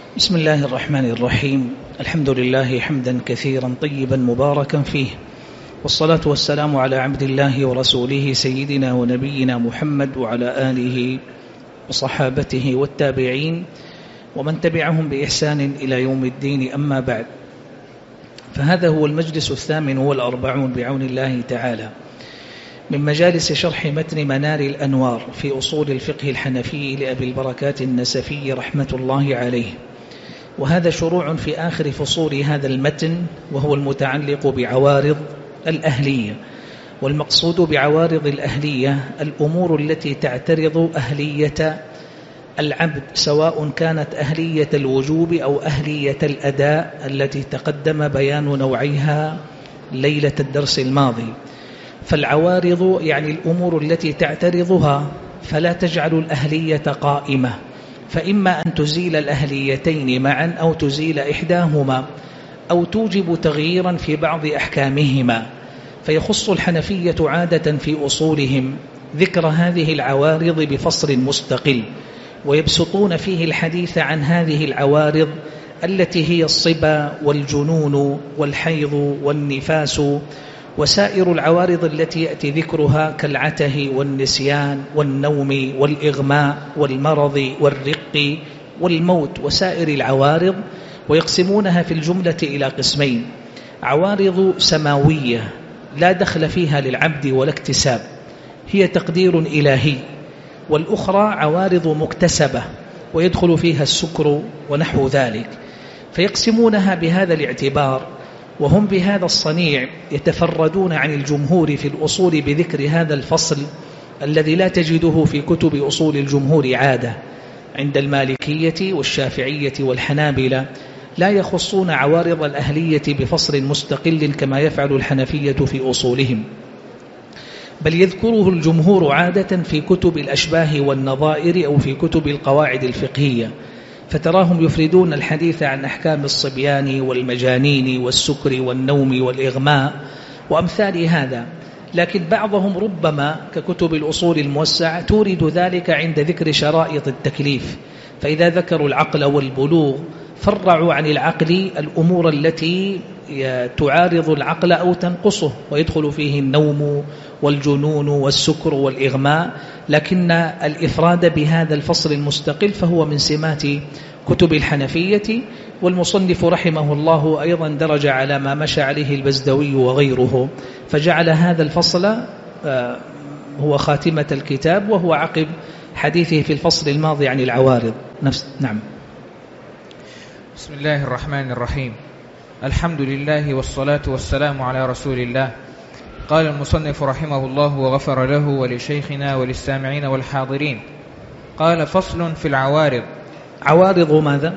بسم الله الرحمن الرحيم. الحمد لله حمدا كثيرا طيبا مباركا فيه، والصلاة والسلام على عبد الله ورسوله سيدنا ونبينا محمد وعلى آله وصحابته والتابعين ومن تبعهم بإحسان إلى يوم الدين. أما بعد، فهذا هو المجلس 48 بعون الله تعالى من مجالس شرح متن منار الأنوار في أصول الفقه الحنفي لأبي البركات النسفي رحمة الله عليه، وهذا شروع في آخر فصول هذا المتن، وهو المتعلق بعوارض الأهلية. والمقصود بعوارض الأهلية الأمور التي تعترض أهلية العبد، سواء كانت أهلية الوجوب أو أهلية الأداء التي تقدم بيان نوعيها ليلة الدرس الماضي. فالعوارض يعني الأمور التي تعترضها فلا تجعل الأهلية قائمة، فإما أن تزيل الأهليتين معا أو تزيل إحداهما أو توجب تغييرا في بعض أحكامهما. فيخص الحنفية عادة في أصولهم ذكر هذه العوارض بفصل مستقل، ويبسطون فيه الحديث عن هذه العوارض التي هي الصبا والجنون والحيض والنفاس وسائر العوارض التي يأتي ذكرها كالعته والنسيان والنوم والإغماء والمرض والرق والموت وسائر العوارض. ويقسمونها في الجملة إلى قسمين: عوارض سماوية لا دخل فيها للعبد ولا اكتساب، هي تقدير إلهي، والأخرى عوارض مكتسبة ويدخل فيها السكر ونحو ذلك. فيقسمونها بهذا الاعتبار، وهم بهذا الصنيع يتفردون عن الجمهور في الأصول بذكر هذا الفصل الذي لا تجده في كتب أصول الجمهور عادة. عند المالكية والشافعية والحنابلة لا يخصون عوارض الأهلية بفصل مستقل كما يفعل الحنفية في أصولهم، بل يذكره الجمهور عادة في كتب الأشباه والنظائر أو في كتب القواعد الفقهية، فتراهم يفردون الحديث عن أحكام الصبيان والمجانين والسكر والنوم والإغماء وأمثال هذا. لكن بعضهم ربما ككتب الأصول الموسعة تورد ذلك عند ذكر شرائط التكليف، فإذا ذكروا العقل والبلوغ فرعوا عن العقل الأمور التي تعارض العقل أو تنقصه، ويدخل فيه النوم والجنون والسكر والإغماء. لكن الإفراد بهذا الفصل المستقل فهو من سمات كتب الحنفية، والمصنف رحمه الله أيضا درج على ما مشى عليه البزدوي وغيره، فجعل هذا الفصل هو خاتمة الكتاب، وهو عقب حديثه في الفصل الماضي عن العوارض. نعم. بسم الله الرحمن الرحيم. الحمد لله والصلاة والسلام على رسول الله. قال المصنف رحمه الله وغفر له ولشيخنا وللسامعين والحاضرين. قال: فصل في العوارض. عوارض ماذا؟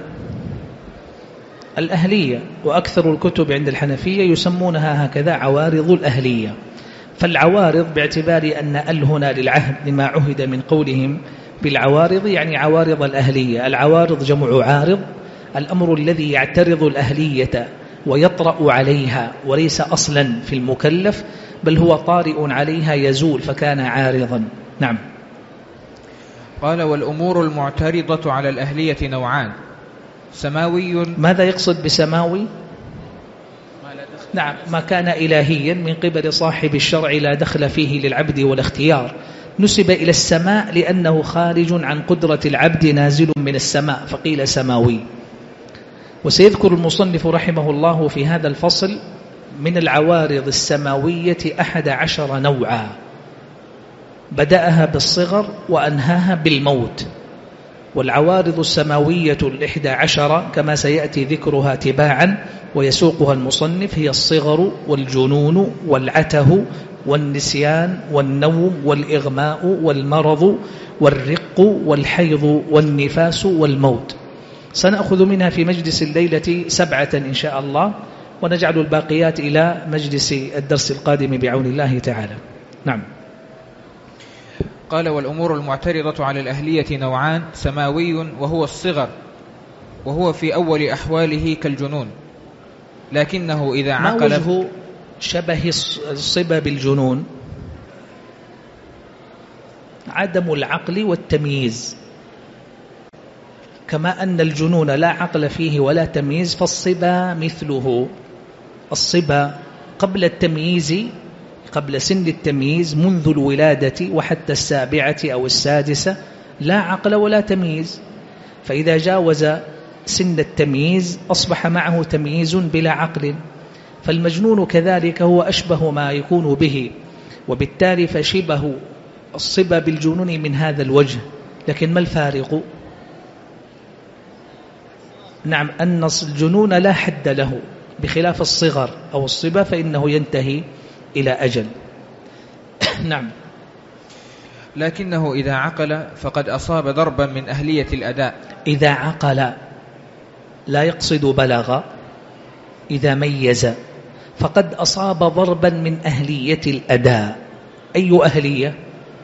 الأهلية، وأكثر الكتب عند الحنفية يسمونها هكذا، عوارض الأهلية. فالعوارض باعتبار أن هنا للعهد لما عهد من قولهم بالعوارض، يعني عوارض الأهلية. العوارض جمع عارض، الأمر الذي يعترض الأهلية ويطرأ عليها وليس أصلا في المكلف، بل هو طارئ عليها يزول فكان عارضا. نعم. قال: والأمور المعترضة على الأهلية نوعان: سماوي. ماذا يقصد بسماوي؟ نعم، ما كان إلهيا من قبل صاحب الشرع لا دخل فيه للعبد ولا اختيار، نسب إلى السماء لأنه خارج عن قدرة العبد نازل من السماء فقيل سماوي. وسيذكر المصنف رحمه الله في هذا الفصل من العوارض السماوية 11 نوعا، بدأها بالصغر وأنهاها بالموت. والعوارض السماوية 11 كما سيأتي ذكرها تباعا ويسوقها المصنف هي الصغر والجنون والعته والنسيان والنوم والإغماء والمرض والرق والحيض والنفاس والموت. سنأخذ منها في مجلس الليلة 7 إن شاء الله، ونجعل الباقيات إلى مجلس الدرس القادم بعون الله تعالى. نعم. قال: والأمور المعترضة على الأهلية نوعان: سماوي وهو الصغر، وهو في أول أحواله كالجنون، لكنه إذا عقل. ما وجه شبه الصبا بالجنون؟ عدم العقل والتمييز. كما أن الجنون لا عقل فيه ولا تمييز، فالصبا مثله. الصبا قبل التمييز، قبل سن التمييز منذ الولادة وحتى 7 أو 6 لا عقل ولا تمييز، فإذا جاوز سن التمييز أصبح معه تمييز بلا عقل. فالمجنون كذلك هو أشبه ما يكون به، وبالتالي فشبه الصبا بالجنون من هذا الوجه. لكن ما الفارق؟ نعم، أن الجنون لا حد له، بخلاف الصغر أو الصبا فإنه ينتهي إلى أجل. نعم. لكنه إذا عقل فقد أصاب ضربا من أهلية الأداء. إذا عقل لا يقصد بلغ، إذا ميز فقد أصاب ضربا من أهلية الأداء. أي أهلية؟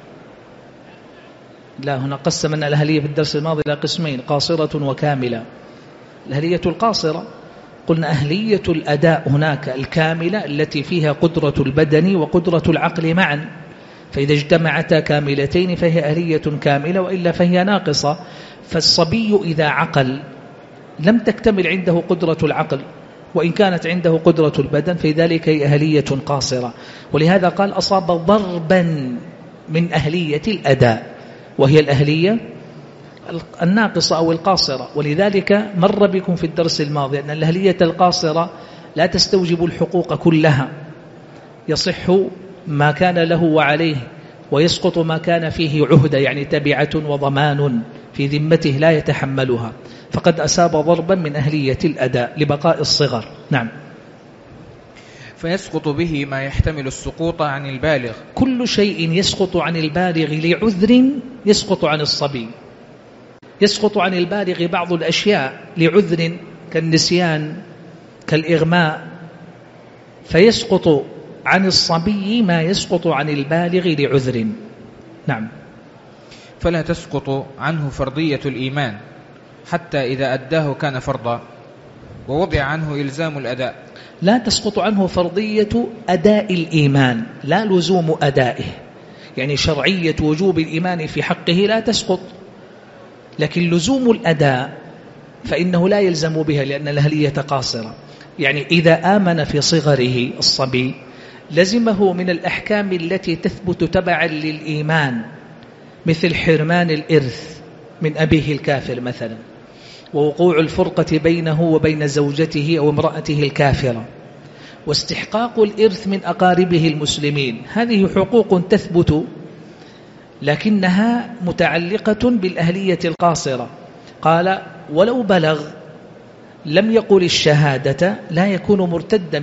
لا، هنا قسمنا الأهلية في الدرس الماضي إلى قسمين، قاصرة وكاملة. الأهلية القاصرة قلنا أهلية الأداء هناك الكاملة التي فيها قدرة البدن وقدرة العقل معا، فإذا اجتمعتا كاملتين فهي أهلية كاملة، وإلا فهي ناقصة. فالصبي إذا عقل لم تكتمل عنده قدرة العقل، وإن كانت عنده قدرة البدن في ذلك هي أهلية قاصرة. ولهذا قال أصاب ضربا من أهلية الأداء، وهي الأهلية الناقصة أو القاصرة. ولذلك مر بكم في الدرس الماضي أن الأهلية القاصرة لا تستوجب الحقوق كلها، يصح ما كان له وعليه، ويسقط ما كان فيه عهدة، يعني تبعة وضمان في ذمته لا يتحملها. فقد أصاب ضربا من أهلية الأداء لبقاء الصغر. نعم. فيسقط به ما يحتمل السقوط عن البالغ. كل شيء يسقط عن البالغ لعذر يسقط عن الصبي. يسقط عن البالغ بعض الأشياء لعذر كالنسيان كالإغماء، فيسقط عن الصبي ما يسقط عن البالغ لعذر. نعم. فلا تسقط عنه فرضية الإيمان حتى إذا أداه كان فرضا ووضع عنه إلزام الأداء. لا تسقط عنه فرضية أداء الإيمان، لا لزوم أدائه، يعني شرعية وجوب الإيمان في حقه لا تسقط، لكن لزوم الأداء فإنه لا يلزم بها لأن الأهلية قاصرة. يعني إذا آمن في صغره الصبي لزمه من الأحكام التي تثبت تبعا للإيمان، مثل حرمان الإرث من أبيه الكافر مثلا، ووقوع الفرقة بينه وبين زوجته أو امرأته الكافرة، واستحقاق الإرث من أقاربه المسلمين. هذه حقوق تثبت، لكنها متعلقة بالأهلية القاصرة. قال ولو بلغ لم يقل الشهادة لا يكون مرتدا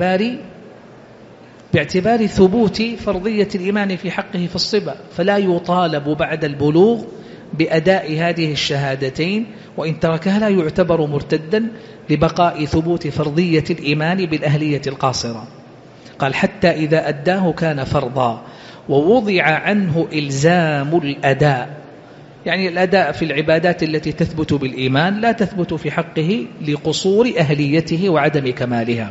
باعتبار ثبوت فرضية الإيمان في حقه في الصبا، فلا يطالب بعد البلوغ بأداء هذه الشهادتين، وإن تركها لا يعتبر مرتدا لبقاء ثبوت فرضية الإيمان بالأهلية القاصرة. قال حتى إذا أداه كان فرضا ووضع عنه إلزام الأداء، يعني الأداء في العبادات التي تثبت بالإيمان لا تثبت في حقه لقصور أهليته وعدم كمالها.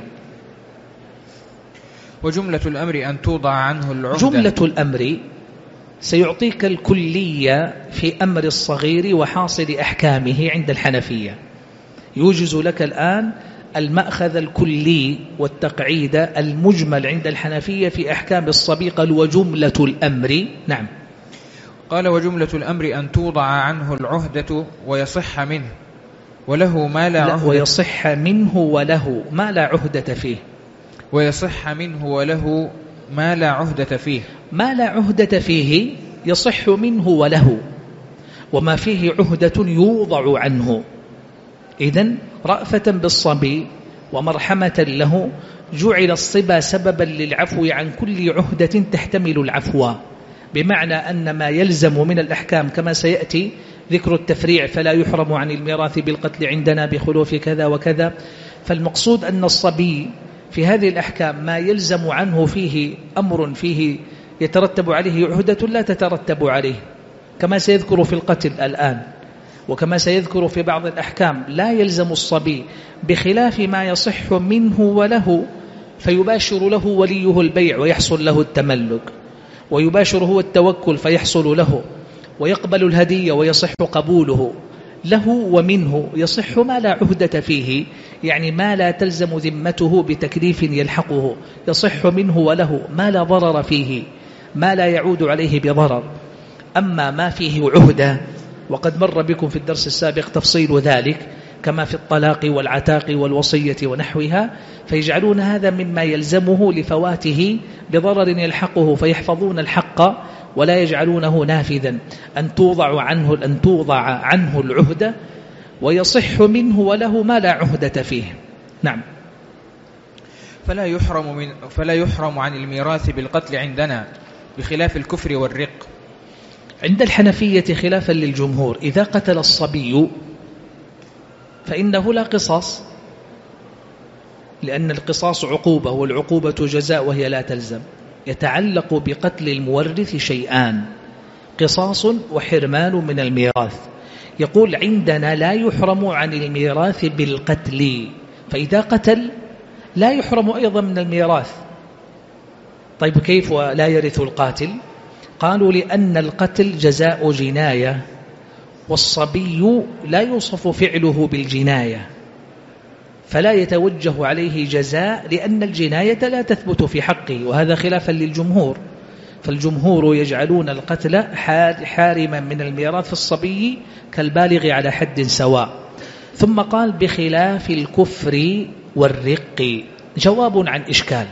وجملة الأمر أن توضع عنه العهدة. جملة الأمر سيعطيك الكلية في أمر الصغير وحاصل أحكامه عند الحنفية. يوجز لك الآن المأخذ الكلي والتقعيد المجمل عند الحنفية في أحكام الصبي. قال وجملة الأمر. نعم. قال وجملة الأمر أن توضع عنه العهدة ويصح منه وله ما لا عهدة. ويصح منه وله ما لا عهدة فيه. ويصح منه وله ما لا عهدة فيه. ما لا عهدة فيه يصح منه وله، وما فيه عهدة يوضع عنه. إذن رأفة بالصبي ومرحمة له جعل الصبا سببا للعفو عن كل عهدة تحتمل العفو، بمعنى أن ما يلزم من الأحكام كما سيأتي ذكر التفريع فلا يحرم عن الميراث بالقتل عندنا بخلوف كذا وكذا. فالمقصود أن الصبي في هذه الأحكام ما يلزم عنه فيه أمر فيه يترتب عليه عهدة لا تترتب عليه، كما سيذكر في القتل الآن، وكما سيذكر في بعض الأحكام لا يلزم الصبي، بخلاف ما يصح منه وله فيباشر له وليه البيع ويحصل له التملك، ويباشر هو التوكل فيحصل له، ويقبل الهدية ويصح قبوله، له ومنه يصح ما لا عهدة فيه، يعني ما لا تلزم ذمته بتكليف يلحقه، يصح منه وله ما لا ضرر فيه، ما لا يعود عليه بضرر. أما ما فيه عهدة، وقد مر بكم في الدرس السابق تفصيل ذلك، كما في الطلاق والعتاق والوصية ونحوها، فيجعلون هذا مما يلزمه لفواته بضرر يلحقه، فيحفظون الحق ولا يجعلونه نافذا، أن توضع عنه العهدة، ويصح منه وله ما لا عهدة فيه. نعم. فلا يحرم عن الميراث بالقتل عندنا، بخلاف الكفر والرق. عند الحنفية خلافا للجمهور، إذا قتل الصبي فإنه لا قصاص، لأن القصاص عقوبة، والعقوبة جزاء وهي لا تلزم. يتعلق بقتل المورث شيئان: قصاص وحرمان من الميراث. يقول عندنا لا يحرم عن الميراث بالقتل، فإذا قتل لا يحرم أيضا من الميراث. طيب كيف ولا يرث القاتل؟ قالوا لأن القتل جزاء جناية، والصبي لا يوصف فعله بالجناية، فلا يتوجه عليه جزاء، لأن الجناية لا تثبت في حقه، وهذا خلافا للجمهور. فالجمهور يجعلون القتل حارما من الميراث في الصبي كالبالغ على حد سواء. ثم قال بخلاف الكفر والرق. جواب عن إشكال،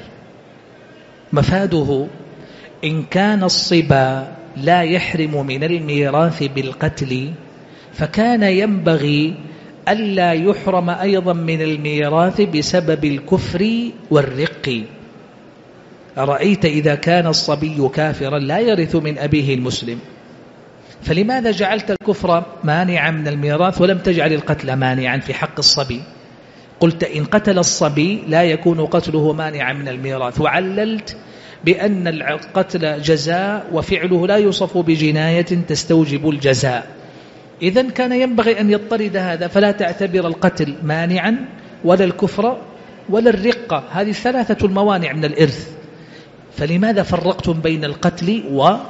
مفاده إن كان الصبا لا يحرم من الميراث بالقتل، فكان ينبغي ألا يحرم أيضا من الميراث بسبب الكفر والرق. أرأيت إذا كان الصبي كافرا لا يرث من أبيه المسلم، فلماذا جعلت الكفر مانعا من الميراث ولم تجعل القتل مانعا في حق الصبي؟ قلت إن قتل الصبي لا يكون قتله مانعا من الميراث، وعللت بأن القتل جزاء وفعله لا يوصف بجناية تستوجب الجزاء. إذن كان ينبغي أن يضطرد هذا، فلا تعتبر القتل مانعا ولا الكفر ولا الرقة، هذه الثلاثة الموانع من الإرث. فلماذا فرقتم بين القتل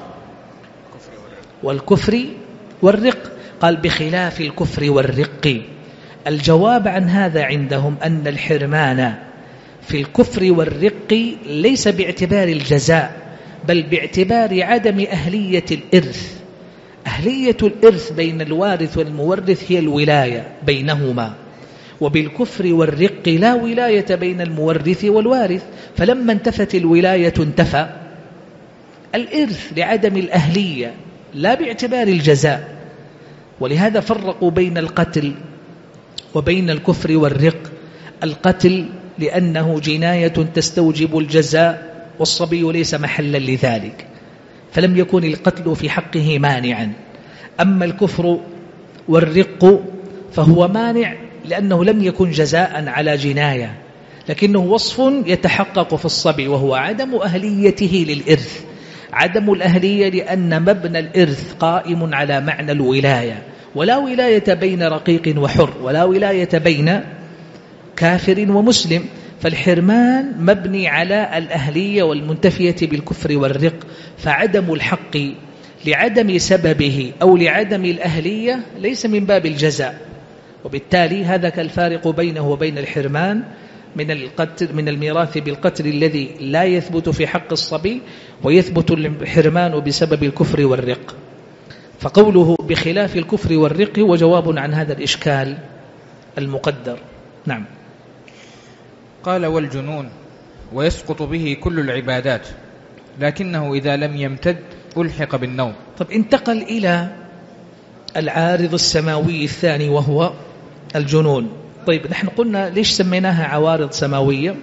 والكفر والرق؟ قال بخلاف الكفر والرق. الجواب عن هذا عندهم أن الحرمان في الكفر والرق ليس باعتبار الجزاء، بل باعتبار عدم أهلية الإرث. أهلية الإرث بين الوارث والمورث هي الولاية بينهما، وبالكفر والرق لا ولاية بين المورث والوارث، فلما انتفت الولاية انتفى الإرث لعدم الأهلية لا باعتبار الجزاء. ولهذا فرقوا بين القتل وبين الكفر والرق. القتل لأنه جناية تستوجب الجزاء، والصبي ليس محلا لذلك، فلم يكن القتل في حقه مانعا. أما الكفر والرق فهو مانع لأنه لم يكن جزاء على جناية، لكنه وصف يتحقق في الصبي، وهو عدم أهليته للإرث. عدم الأهلية لأن مبنى الإرث قائم على معنى الولاية، ولا ولاية بين رقيق وحر، ولا ولاية بين كافر ومسلم. فالحرمان مبني على الأهلية والمنتفية بالكفر والرق، فعدم الحق لعدم سببه أو لعدم الأهلية ليس من باب الجزاء. وبالتالي هذا كالفارق بينه وبين الحرمان من الميراث بالقتل الذي لا يثبت في حق الصبي، ويثبت الحرمان بسبب الكفر والرق. فقوله بخلاف الكفر والرق وجواب عن هذا الإشكال المقدر. نعم. قال والجنون ويسقط به كل العبادات، لكنه إذا لم يمتد ألحق بالنوم. طب انتقل إلى العارض السماوي الثاني وهو الجنون. طيب نحن قلنا ليش سميناها عوارض سماوية؟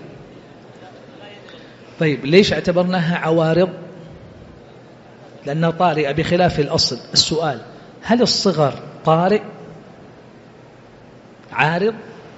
طيب ليش اعتبرناها عوارض؟ لأنها طارئة بخلاف الأصل. السؤال: هل الصغر طارئ عارض؟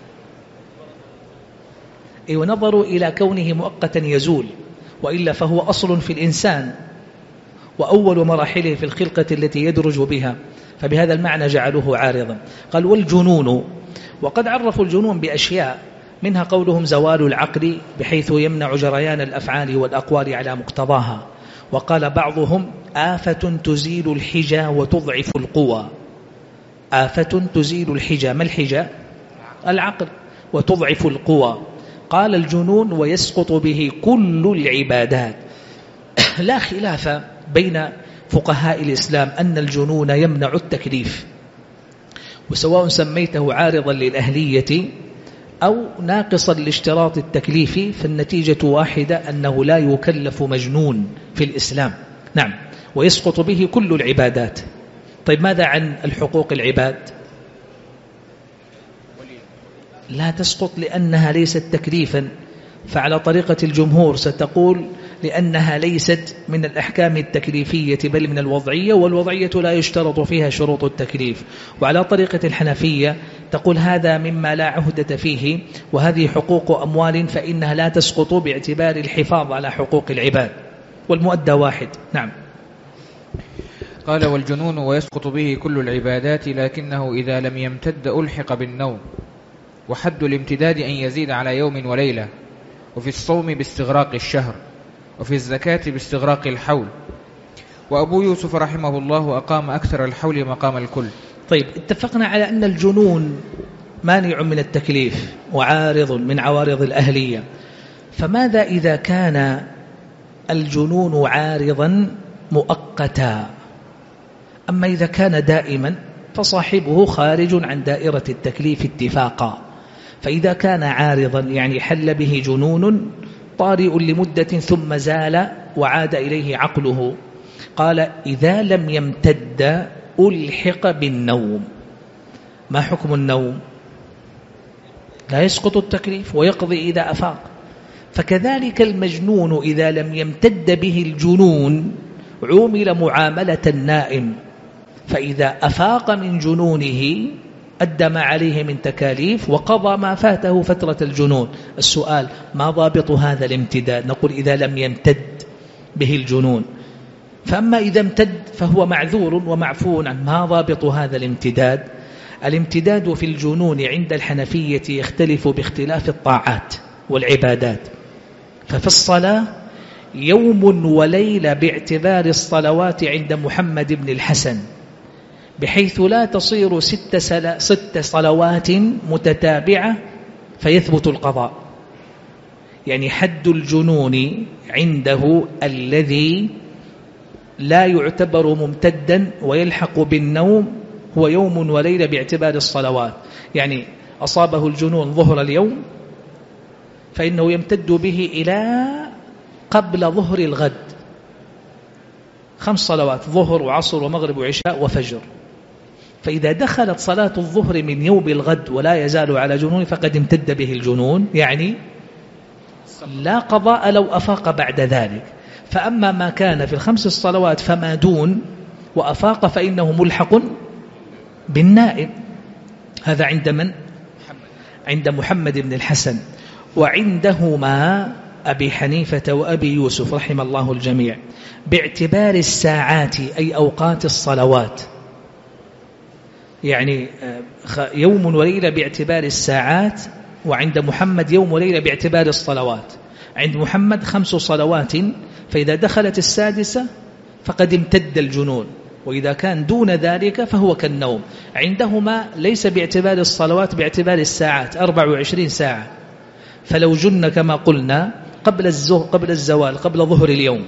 ونظروا إلى كونه مؤقتا يزول، وإلا فهو أصل في الإنسان وأول مراحله في الخلقة التي يدرج بها، فبهذا المعنى جعلوه عارضا. قال والجنون، وقد عرفوا الجنون بأشياء، منها قولهم زوال العقل بحيث يمنع جريان الأفعال والأقوال على مقتضاها. وقال بعضهم آفة تزيل الحجى وتضعف القوى. آفة تزيل الحجى. ما الحجى؟ العقل، وتضعف القوى. قال الجنون ويسقط به كل العبادات. لا خلاف بين فقهاء الإسلام أن الجنون يمنع التكليف، وسواء سميته عارضا للأهلية أو ناقصا لاشتراط التكليف فالنتيجة واحدة، أنه لا يكلف مجنون في الإسلام. نعم، ويسقط به كل العبادات. طيب ماذا عن الحقوق العباد؟ لا تسقط لأنها ليست تكليفا، فعلى طريقة الجمهور ستقول لأنها ليست من الأحكام التكليفية بل من الوضعية، والوضعية لا يشترط فيها شروط التكليف. وعلى طريقة الحنفية تقول هذا مما لا عهدة فيه، وهذه حقوق أموال فإنها لا تسقط باعتبار الحفاظ على حقوق العباد، والمؤدى واحد. نعم. قال والجنون ويسقط به كل العبادات، لكنه إذا لم يمتد ألحق بالنوم، وحد الامتداد أن يزيد على يوم وليلة، وفي الصوم باستغراق الشهر، وفي الزكاة باستغراق الحول. وأبو يوسف رحمه الله أقام أكثر الحول مقام الكل. طيب، اتفقنا على أن الجنون مانع من التكليف وعارض من عوارض الأهلية، فماذا إذا كان الجنون عارضا مؤقتا؟ أما إذا كان دائما فصاحبه خارج عن دائرة التكليف اتفاقا. فإذا كان عارضا يعني حل به جنون طارئ لمدة ثم زال وعاد إليه عقله، قال إذا لم يمتد ألحق بالنوم. ما حكم النوم؟ لا يسقط التكليف ويقضي إذا أفاق. فكذلك المجنون إذا لم يمتد به الجنون عومل معاملة النائم، فإذا أفاق من جنونه أدى ما عليه من تكاليف وقضى ما فاته فترة الجنون. السؤال ما ضابط هذا الامتداد؟ نقول إذا لم يمتد به الجنون. فأما إذا امتد فهو معذور ومعفو عنه. ما ضابط هذا الامتداد؟ الامتداد في الجنون عند الحنفية يختلف باختلاف الطاعات والعبادات. ففي الصلاة يوم وليلة باعتبار الصلوات عند محمد بن الحسن، بحيث لا تصير ست صلوات متتابعة فيثبت القضاء. يعني حد الجنون عنده الذي لا يعتبر ممتدا ويلحق بالنوم هو يوم وليلة باعتبار الصلوات. يعني أصابه الجنون ظهر اليوم فإنه يمتد به إلى قبل ظهر الغد، 5 صلوات، ظهر وعصر ومغرب وعشاء وفجر. فإذا دخلت صلاة الظهر من يوم الغد ولا يزال على جنون فقد امتد به الجنون، يعني لا قضاء لو أفاق بعد ذلك. فأما ما كان في ال5 الصلوات فما دون وأفاق فإنه ملحق بالنائم. هذا عند من؟ عند محمد بن الحسن. وعندهما أبي حنيفة وأبي يوسف رحم الله الجميع باعتبار الساعات أي أوقات الصلوات، يعني يوم وليلة باعتبار الساعات، وعند محمد يوم وليلة باعتبار الصلوات. عند محمد 5 صلوات، فإذا دخلت السادسة فقد امتد الجنون، وإذا كان دون ذلك فهو كالنوم. عندهما ليس باعتبار الصلوات، باعتبار الساعات، 24 ساعة. فلو جن كما قلنا قبل الزوال، قبل ظهر اليوم،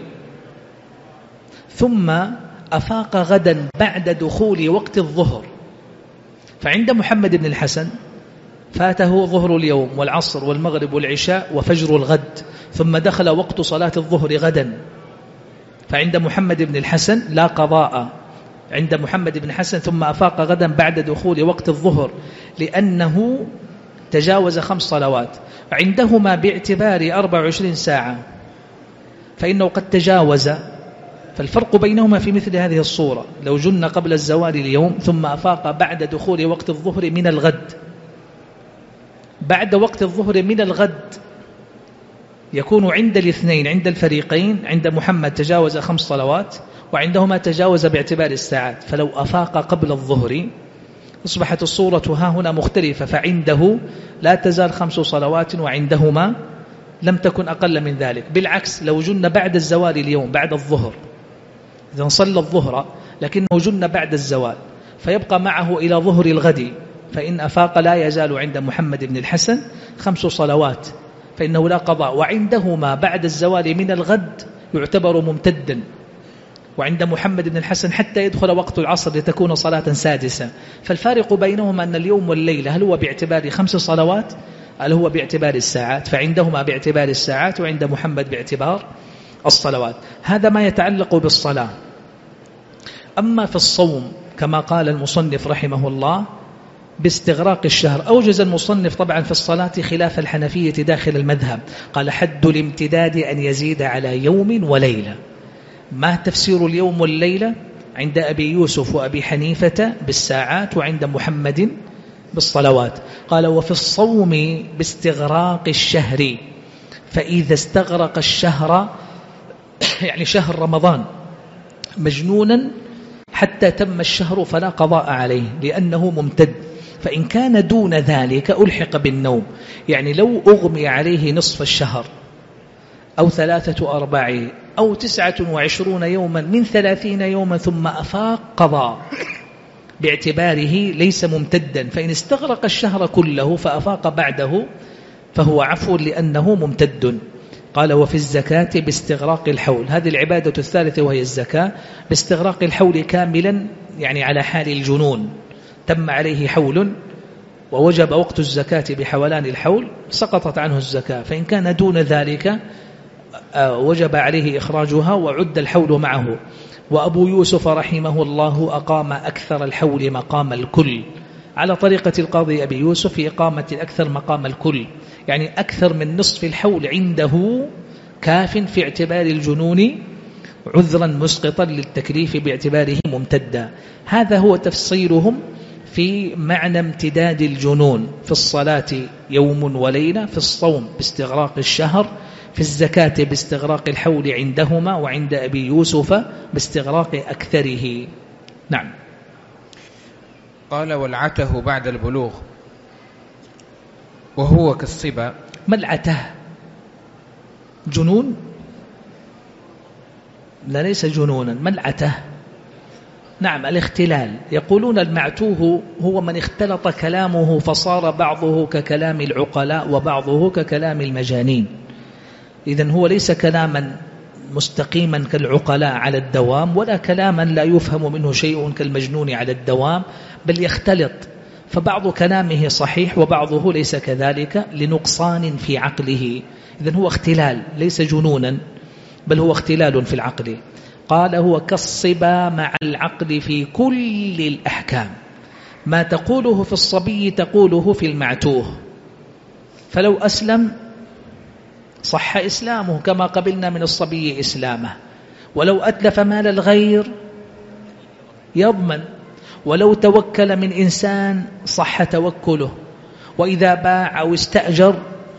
ثم أفاق غدا بعد دخول وقت الظهر، فعند محمد بن الحسن فاته ظهر اليوم والعصر والمغرب والعشاء وفجر الغد، ثم دخل وقت صلاة الظهر غدا، فعند محمد بن الحسن لا قضاء عند محمد بن الحسن، ثم أفاق غدا بعد دخول وقت الظهر لأنه تجاوز 5 صلوات. عندهما باعتبار 24 ساعة فإنه قد تجاوز. فالفرق بينهما في مثل هذه الصورة: لو جن قبل الزوال اليوم ثم أفاق بعد دخول وقت الظهر من الغد، بعد وقت الظهر من الغد يكون عند الاثنين، عند الفريقين، عند محمد تجاوز 5 صلوات وعندهما تجاوز باعتبار الساعات. فلو أفاق قبل الظهر أصبحت الصورة ها هنا مختلفة، فعنده لا تزال 5 صلوات وعندهما لم تكن أقل من ذلك. بالعكس لو جن بعد الزوال اليوم بعد الظهر، إذا صلى الظهر لكنه جن بعد الزوال، فيبقى معه إلى ظهر الغد، فإن أفاق لا يزال عند محمد بن الحسن 5 صلوات، فإنه لا قضاء. وعنده ما بعد الزوال من الغد يعتبر ممتدا، وعند محمد بن الحسن حتى يدخل وقت العصر لتكون صلاة سادسة. فالفارق بينهما أن اليوم والليلة هل هو باعتبار 5 صلوات هل هو باعتبار الساعات، فعندهما باعتبار الساعات وعند محمد باعتبار الصلوات. هذا ما يتعلق بالصلاة. أما في الصوم كما قال المصنف رحمه الله باستغراق الشهر، أوجز المصنف طبعا في الصلاة خلاف الحنفية داخل المذهب، قال حد الامتداد أن يزيد على يوم وليلة. ما تفسير اليوم والليلة؟ عند أبي يوسف وأبي حنيفة بالساعات، وعند محمد بالصلوات. قال وفي الصوم باستغراق الشهر، فإذا استغرق الشهر يعني شهر رمضان مجنونا حتى تم الشهر فلا قضاء عليه لأنه ممتد. فإن كان دون ذلك ألحق بالنوم، يعني لو أغمي عليه نصف الشهر أو 3/4 أو 29 يوما من 30 يوما ثم أفاق قضاء باعتباره ليس ممتدا. فإن استغرق الشهر كله فأفاق بعده فهو عفو لأنه ممتد. قال وفي الزكاة باستغراق الحول، هذه العبادة الثالثة وهي الزكاة، باستغراق الحول كاملا، يعني على حال الجنون تم عليه حول ووجب وقت الزكاة بحولان الحول سقطت عنه الزكاة. فإن كان دون ذلك وجب عليه إخراجها وعد الحول معه. وأبو يوسف رحمه الله أقام أكثر الحول مقام الكل، على طريقة القاضي أبي يوسف في إقامة الأكثر مقام الكل، يعني أكثر من نصف الحول عنده كاف في اعتبار الجنون عذرا مسقطا للتكليف باعتباره ممتدا. هذا هو تفصيلهم في معنى امتداد الجنون. في الصلاة يوم وليلة، في الصوم باستغراق الشهر، في الزكاة باستغراق الحول عندهما، وعند أبي يوسف باستغراق أكثره. نعم. قال والعته بعد البلوغ وهو كالصبا. ما العته؟ جنون؟ لا ليس جنونا. ما العته؟ نعم الاختلال. يقولون المعتوه هو من اختلط كلامه فصار بعضه ككلام العقلاء وبعضه ككلام المجانين. إذن هو ليس كلاما مستقيما كالعقلاء على الدوام، ولا كلاما لا يفهم منه شيء كالمجنون على الدوام، بل يختلط، فبعض كلامه صحيح وبعضه ليس كذلك لنقصان في عقله. إذن هو اختلال ليس جنونا، بل هو اختلال في العقل. قال هو كالصبا مع العقل في كل الأحكام، ما تقوله في الصبي تقوله في المعتوه. فلو أسلم صح إسلامه كما قبلنا من الصبي إسلامه، ولو أتلف مال الغير يضمن، ولو توكل من إنسان صح توكله، وإذا باع أو استأجر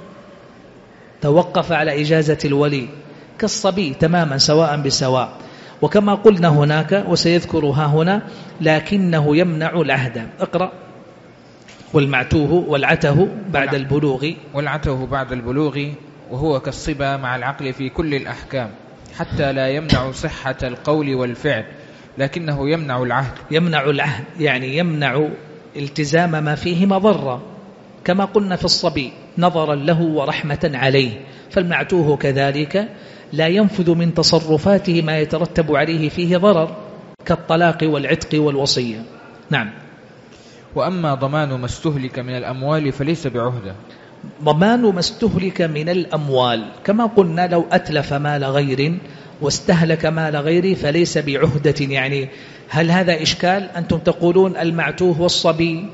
توقف على إجازة الولي، كالصبي تماما سواء بسواء. وكما قلنا هناك وسيذكرها هنا لكنه يمنع العهد. اقرأ. والمعتوه والعته بعد البلوغ. والعته بعد البلوغ وهو كالصبا مع العقل في كل الأحكام، حتى لا يمنع صحة القول والفعل لكنه يمنع العهد. يمنع العهد يعني يمنع التزام ما فيه مضرة، كما قلنا في الصبي نظرا له ورحمة عليه. فالمعتوه كذلك لا ينفذ من تصرفاته ما يترتب عليه فيه ضرر كالطلاق والعتق والوصية. نعم. وأما ضمان ما استهلك من الأموال فليس بعهدة. ضمان ما استهلك من الأموال كما قلنا لو أتلف مال غير واستهلك مال غيره فليس بعهدة. يعني هل هذا إشكال؟ أنتم تقولون المعتوه والصبي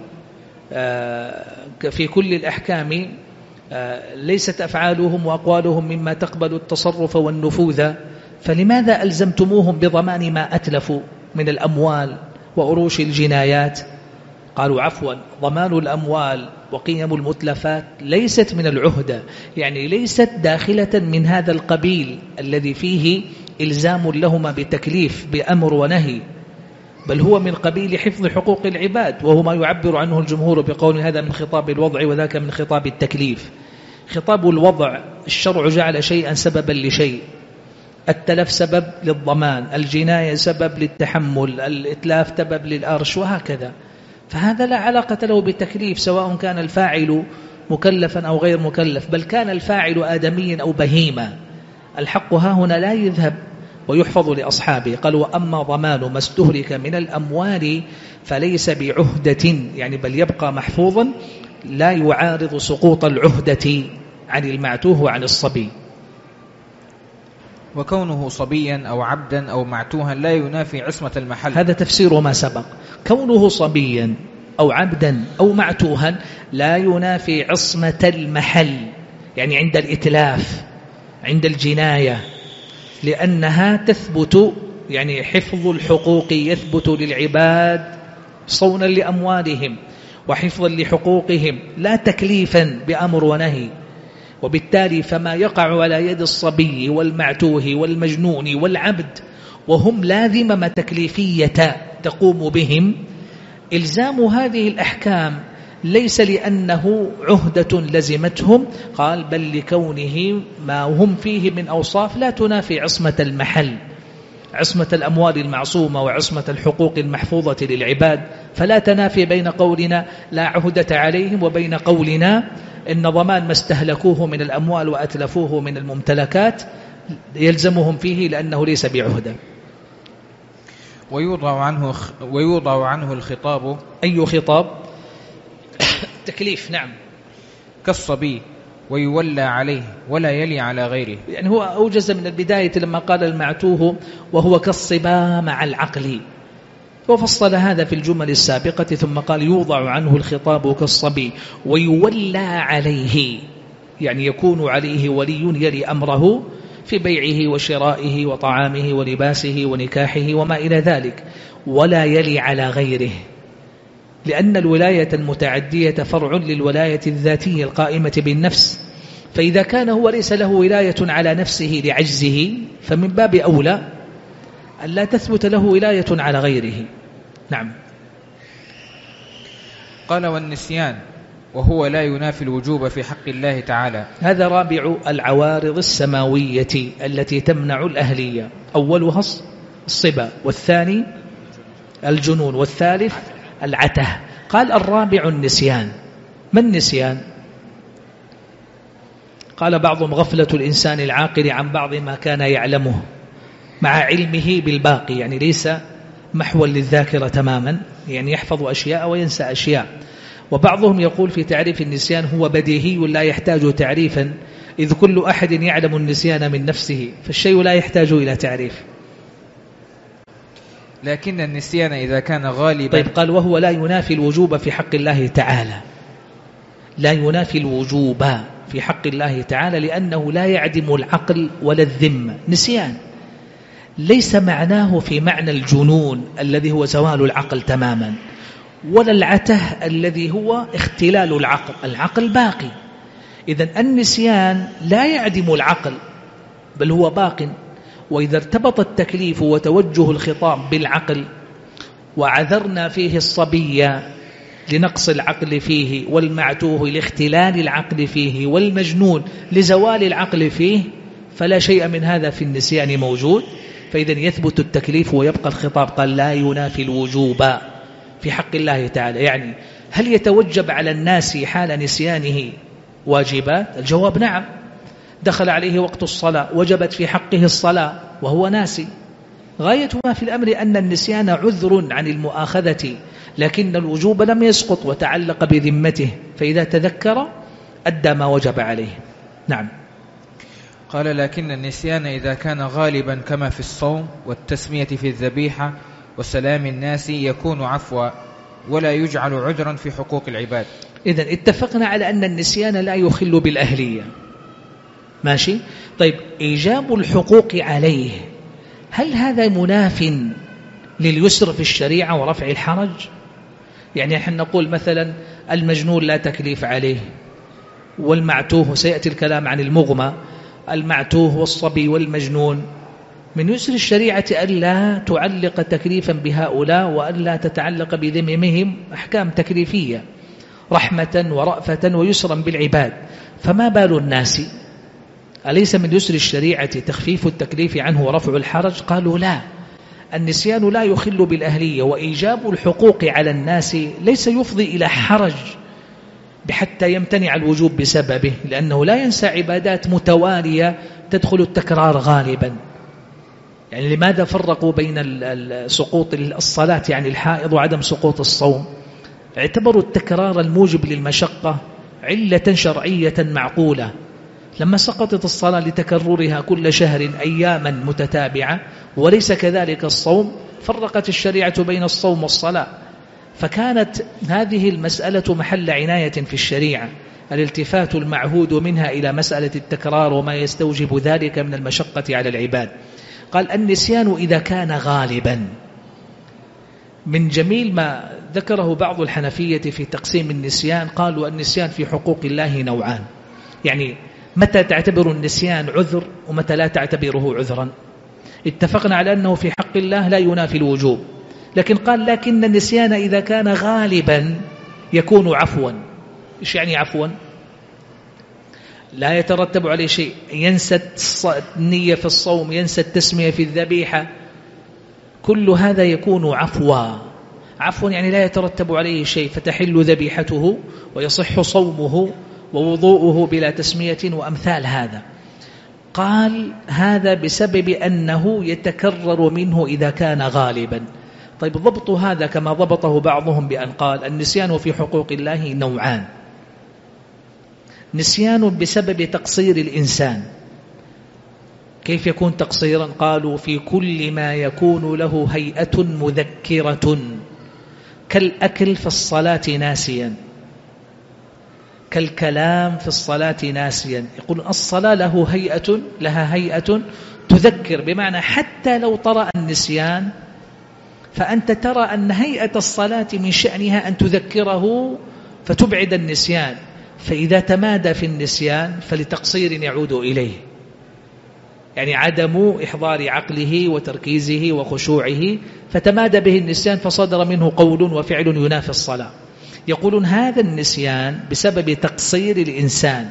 في كل الأحكام ليست أفعالهم وأقوالهم مما تقبل التصرف والنفوذ، فلماذا ألزمتموهم بضمان ما أتلفوا من الأموال وأروش الجنايات؟ قالوا عفوا ضمان الأموال وقيم المتلفات ليست من العهدة، يعني ليست داخلة من هذا القبيل الذي فيه إلزام لهما بتكليف بأمر ونهي، بل هو من قبيل حفظ حقوق العباد، وهو ما يعبر عنه الجمهور بقول هذا من خطاب الوضع وذاك من خطاب التكليف. خطاب الوضع الشرع جعل شيئا سببا لشيء، التلف سبب للضمان، الجناية سبب للتحمل، الإتلاف سبب للأرش، وهكذا. فهذا لا علاقة له بالتكليف، سواء كان الفاعل مكلفا أو غير مكلف، بل كان الفاعل آدميا أو بهيما. الحق ها هنا لا يذهب ويحفظ لأصحابه. قال: وأما ضمان ما استهلك من الأموال فليس بعهدة، يعني بل يبقى محفوظا، لا يعارض سقوط العهدة عن المعتوه وعن الصبي. وكونه صبيا أو عبدا أو معتوها لا ينافي عصمة المحل. هذا تفسير ما سبق. كونه صبيا أو عبدا أو معتوها لا ينافي عصمة المحل، يعني عند الإتلاف، عند الجناية، لأنها تثبت، يعني حفظ الحقوق يثبت للعباد صونا لأموالهم وحفظا لحقوقهم، لا تكليفا بأمر ونهي. وبالتالي فما يقع على يد الصبي والمعتوه والمجنون والعبد وهم لا ذمم تكليفية تقوم بهم، إلزام هذه الأحكام ليس لأنه عهدة لزمتهم، قال: بل لكونه ما هم فيه من أوصاف لا تنافي عصمة المحل، عصمة الأموال المعصومة وعصمة الحقوق المحفوظة للعباد، فلا تنافي بين قولنا لا عهدة عليهم وبين قولنا إن ضمان ما استهلكوه من الأموال وأتلفوه من الممتلكات يلزمهم فيه لأنه ليس بعهدة. ويوضع عنه الخطاب. أي خطاب؟ تكليف، نعم، كالصبي، ويولى عليه ولا يلي على غيره. يعني هو أوجز من البداية لما قال المعتوه وهو كالصبا مع العقل، وفصل هذا في الجمل السابقة، ثم قال: يوضع عنه الخطاب كالصبي ويولى عليه، يعني يكون عليه ولي يلي أمره في بيعه وشرائه وطعامه ولباسه ونكاحه وما إلى ذلك، ولا يلي على غيره، لأن الولاية المتعدية فرع للولاية الذاتية القائمة بالنفس، فإذا كان هو ليس له ولاية على نفسه لعجزه فمن باب أولى أن لا تثبت له ولاية على غيره. نعم. قال: والنسيان، وهو لا ينافي الوجوب في حق الله تعالى. هذا رابع العوارض السماوية التي تمنع الأهلية، أولها الصبا، والثاني الجنون، والثالث العته. قال: الرابع النسيان. ما النسيان؟ قال بعضهم: غفلة الإنسان العاقل عن بعض ما كان يعلمه مع علمه بالباقي، يعني ليس محوا للذاكرة تماما، يعني يحفظ أشياء وينسى أشياء. وبعضهم يقول في تعريف النسيان: هو بديهي لا يحتاج تعريفا، إذ كل أحد يعلم النسيان من نفسه، فالشيء لا يحتاج إلى تعريف. لكن النسيان إذا كان غالبا. طيب، قال: وهو لا ينافي الوجوب في حق الله تعالى، لا ينافي الوجوب في حق الله تعالى، لأنه لا يعدم العقل ولا الذمة. نسيان ليس معناه في معنى الجنون الذي هو زوال العقل تماما، ولا العته الذي هو اختلال العقل، العقل باقي. إذن النسيان لا يعدم العقل بل هو باق. وإذا ارتبط التكليف وتوجه الخطاب بالعقل وعذرنا فيه الصبي لنقص العقل فيه، والمعتوه لاختلال العقل فيه، والمجنون لزوال العقل فيه، فلا شيء من هذا في النسيان موجود، فإذا يثبت التكليف ويبقى الخطاب. قال: لا ينافي الوجوب في حق الله تعالى. يعني هل يتوجب على الناس حال نسيانه واجبات؟ الجواب نعم. دخل عليه وقت الصلاة وجبت في حقه الصلاة وهو ناسي. غاية ما في الأمر أن النسيان عذر عن المؤاخذة، لكن الوجوب لم يسقط وتعلق بذمته، فإذا تذكر أدى ما وجب عليه. نعم. قال: لكن النسيان إذا كان غالبا كما في الصوم والتسمية في الذبيحة وسلام الناس يكون عفوا ولا يجعل عذرا في حقوق العباد. إذن اتفقنا على أن النسيان لا يخل بالأهلية، ماشي. طيب، إيجاب الحقوق عليه، هل هذا مناف لليسر في الشريعة ورفع الحرج؟ يعني نحن نقول مثلا المجنون لا تكليف عليه، والمعتوه سيأتي الكلام عن المغمى، المعتوه والصبي والمجنون، من يسر الشريعة ألا تعلق تكليفا بهؤلاء وألا تتعلق بذممهم أحكام تكليفية رحمة ورأفة ويسرا بالعباد. فما بال الناس أليس من يسر الشريعة تخفيف التكليف عنه ورفع الحرج؟ قالوا لا، النسيان لا يخل بالأهلية، وإيجاب الحقوق على الناس ليس يفضي إلى حرج بحتى يمتنع الوجوب بسببه، لأنه لا ينسى عبادات متوالية تدخل التكرار غالبا. يعني لماذا فرقوا بين سقوط الصلاة يعني الحائض وعدم سقوط الصوم؟ اعتبروا التكرار الموجب للمشقة علة شرعية معقولة. لما سقطت الصلاة لتكررها كل شهر أياما متتابعة وليس كذلك الصوم، فرقت الشريعة بين الصوم والصلاة، فكانت هذه المسألة محل عناية في الشريعة، الالتفات المعهود منها إلى مسألة التكرار وما يستوجب ذلك من المشقة على العباد. قال النسيان إذا كان غالبا. من جميل ما ذكره بعض الحنفية في تقسيم النسيان، قالوا النسيان في حقوق الله نوعان، يعني متى تعتبر النسيان عذر ومتى لا تعتبره عذرا. اتفقنا على أنه في حق الله لا ينافي الوجوب، لكن قال لكن النسيان إذا كان غالبا يكون عفوا. إيش يعني عفوا؟ لا يترتب عليه شيء، ينسى النية في الصوم، ينسى التسمية في الذبيحة، كل هذا يكون عفوا. عفوا يعني لا يترتب عليه شيء، فتحل ذبيحته ويصح صومه ووضوءه بلا تسمية وأمثال هذا. قال هذا بسبب أنه يتكرر منه إذا كان غالبا. طيب ضبط هذا كما ضبطه بعضهم بأن قال النسيان في حقوق الله نوعان: نسيان بسبب تقصير الإنسان. كيف يكون تقصيرا؟ قالوا في كل ما يكون له هيئة مذكرة، كالأكل في الصلاة ناسيا، كالكلام في الصلاة ناسيا. يقول الصلاة لها هيئة تذكر، بمعنى حتى لو طرأ النسيان فأنت ترى أن هيئة الصلاة من شأنها أن تذكره فتبعد النسيان، فإذا تمادى في النسيان فلتقصير يعود إليه، يعني عدم إحضار عقله وتركيزه وخشوعه، فتمادى به النسيان فصدر منه قول وفعل ينافي الصلاة. يقولون هذا النسيان بسبب تقصير الإنسان،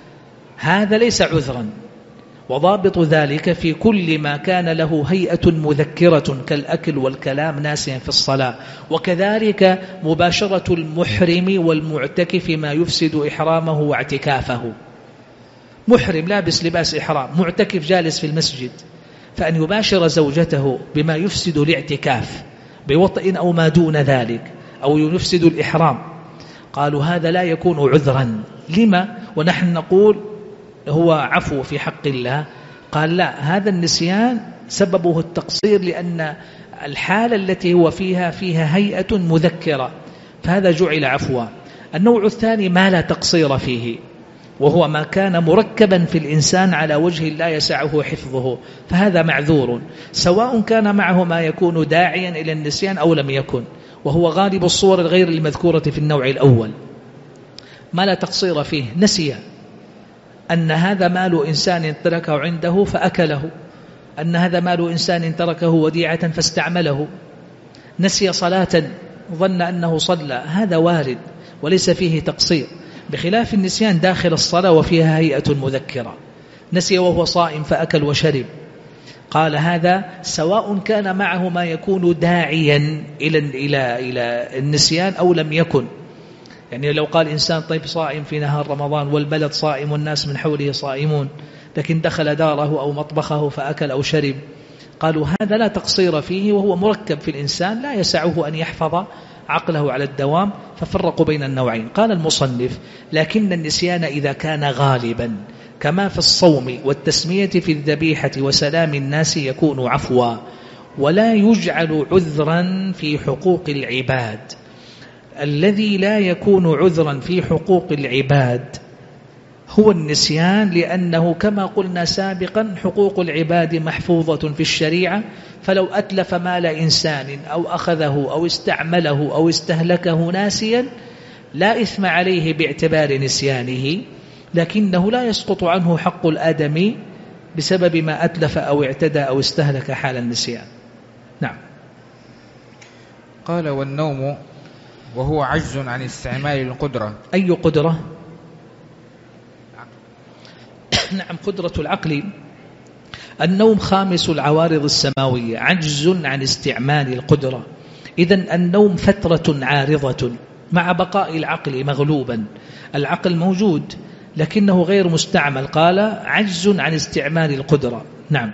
هذا ليس عذرا، وضابط ذلك في كل ما كان له هيئة مذكرة كالأكل والكلام ناسيا في الصلاة. وكذلك مباشرة المحرم والمعتكف ما يفسد إحرامه واعتكافه. محرم لابس لباس إحرام، معتكف جالس في المسجد، فأن يباشر زوجته بما يفسد الاعتكاف بوطئ أو ما دون ذلك أو يفسد الإحرام، قالوا هذا لا يكون عذرا. لما؟ ونحن نقول هو عفو في حق الله. قال لا، هذا النسيان سببه التقصير، لأن الحالة التي هو فيها هيئة مذكرة، فهذا جعل عفوا. النوع الثاني ما لا تقصير فيه، وهو ما كان مركبا في الإنسان على وجه لا يسعه حفظه، فهذا معذور، سواء كان معه ما يكون داعيا إلى النسيان أو لم يكن، وهو غالب الصور الغير المذكورة في النوع الأول. ما لا تقصير فيه، نسي أن هذا مال إنسان تركه عنده فأكله، أن هذا مال إنسان تركه وديعة فاستعمله، نسي صلاة ظن أنه صلى، هذا وارد وليس فيه تقصير، بخلاف النسيان داخل الصلاة وفيها هيئة مذكرة. نسي وهو صائم فأكل وشرب، قال هذا سواء كان معه ما يكون داعيا إلى النسيان أو لم يكن. يعني لو قال إنسان طيب صائم في نهار رمضان والبلد صائم والناس من حوله صائمون، لكن دخل داره أو مطبخه فأكل أو شرب، قالوا هذا لا تقصير فيه، وهو مركب في الإنسان لا يسعه أن يحفظ عقله على الدوام، ففرقوا بين النوعين. قال المصنف لكن النسيان إذا كان غالبا كما في الصوم والتسمية في الذبيحة وسلام الناس يكون عفوا، ولا يجعل عذرا في حقوق العباد. الذي لا يكون عذرا في حقوق العباد هو النسيان، لأنه كما قلنا سابقا حقوق العباد محفوظة في الشريعة، فلو أتلف مال إنسان أو أخذه أو استعمله أو استهلكه ناسيا لا إثم عليه باعتبار نسيانه، لكنه لا يسقط عنه حق الآدمي بسبب ما أتلف أو اعتدى أو استهلك حال النسيان. نعم. قال والنوم وهو عجز عن استعمال القدرة. أي قدرة؟ نعم، قدرة العقل. النوم خامس العوارض السماوية، عجز عن استعمال القدرة. إذن النوم فترة عارضة مع بقاء العقل مغلوبا. العقل موجود لكنه غير مستعمل، قال عجز عن استعمال القدرة. نعم.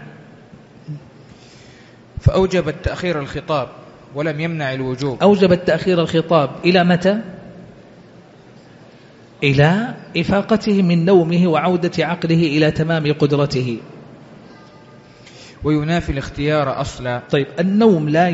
فأوجب التأخير الخطاب ولم يمنع الوجوب. أوجب التأخير الخطاب إلى متى؟ إلى إفاقته من نومه وعودة عقله إلى تمام قدرته. وينافي الاختيار أصلا. طيب، النوم لا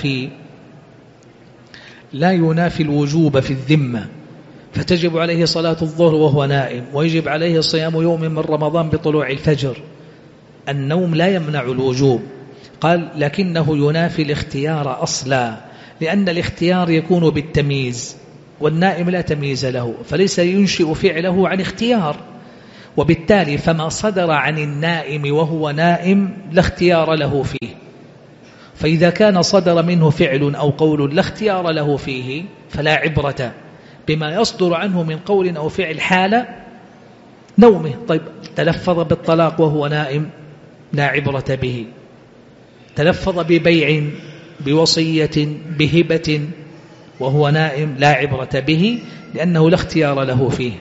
ينافي الوجوب في الذمة، فتجب عليه صلاة الظهر وهو نائم، ويجب عليه صيام يوم من رمضان بطلوع الفجر. النوم لا يمنع الوجوب، قال لكنه ينافي الاختيار أصلا، لأن الاختيار يكون بالتمييز، والنائم لا تمييز له، فليس ينشئ فعله عن اختيار، وبالتالي فما صدر عن النائم وهو نائم لا اختيار له فيه. فإذا كان صدر منه فعل أو قول لا اختيار له فيه فلا عبرة بما يصدر عنه من قول أو فعل حال نومه. طيب، تلفظ بالطلاق وهو نائم لا عبرة به، تلفظ ببيع، بوصية، بهبة وهو نائم لا عبرة به، لأنه لا اختيار له فيه.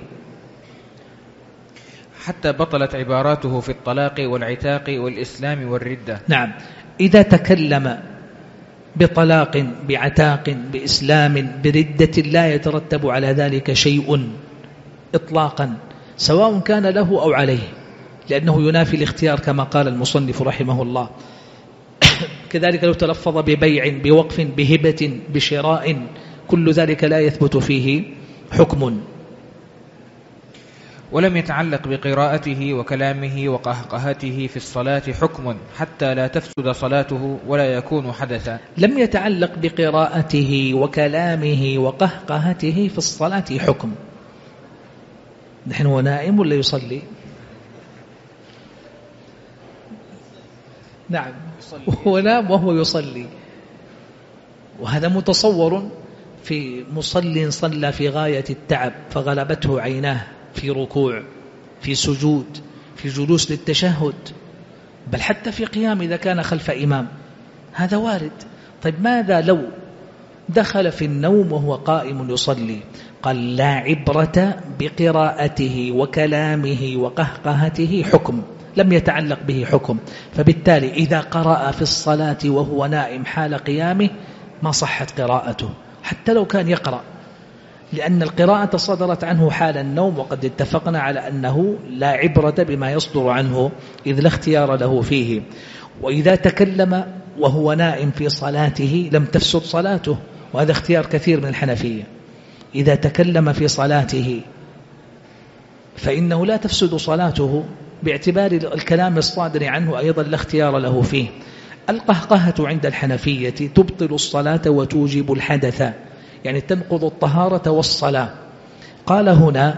حتى بطلت عباراته في الطلاق والعتاق والإسلام والردة. نعم، إذا تكلم بطلاق، بعتاق، بإسلام، بردة لا يترتب على ذلك شيء إطلاقا، سواء كان له أو عليه، لأنه ينافي الاختيار كما قال المصنف رحمه الله. كذلك لو تلفظ ببيع، بوقف، بهبة، بشراء، كل ذلك لا يثبت فيه حكم. ولم يتعلق بقراءته وكلامه وقهقهته في الصلاة حكم حتى لا تفسد صلاته ولا يكون حدثا. لم يتعلق بقراءته وكلامه وقهقهته في الصلاة حكم. نحن هو نائم ولا يصلي؟ نعم، هو نام وهو يصلي، وهذا متصور في مصل صلى في غاية التعب فغلبته عيناه في ركوع، في سجود، في جلوس للتشهد، بل حتى في قيام إذا كان خلف إمام، هذا وارد. طيب، ماذا لو دخل في النوم وهو قائم يصلي؟ قال لا عبرة بقراءته وكلامه وقهقهته حكم، لم يتعلق به حكم. فبالتالي إذا قرأ في الصلاة وهو نائم حال قيامه ما صحت قراءته حتى لو كان يقرأ، لأن القراءة صدرت عنه حال النوم، وقد اتفقنا على أنه لا عبرة بما يصدر عنه إذ لا اختيار له فيه. وإذا تكلم وهو نائم في صلاته لم تفسد صلاته، وهذا اختيار كثير من الحنفية. إذا تكلم في صلاته فإنه لا تفسد صلاته باعتبار الكلام الصادر عنه أيضا لا اختيار له فيه. القهقهة عند الحنفية تبطل الصلاة وتوجب الحدث، يعني تنقض الطهارة والصلاة. قال هنا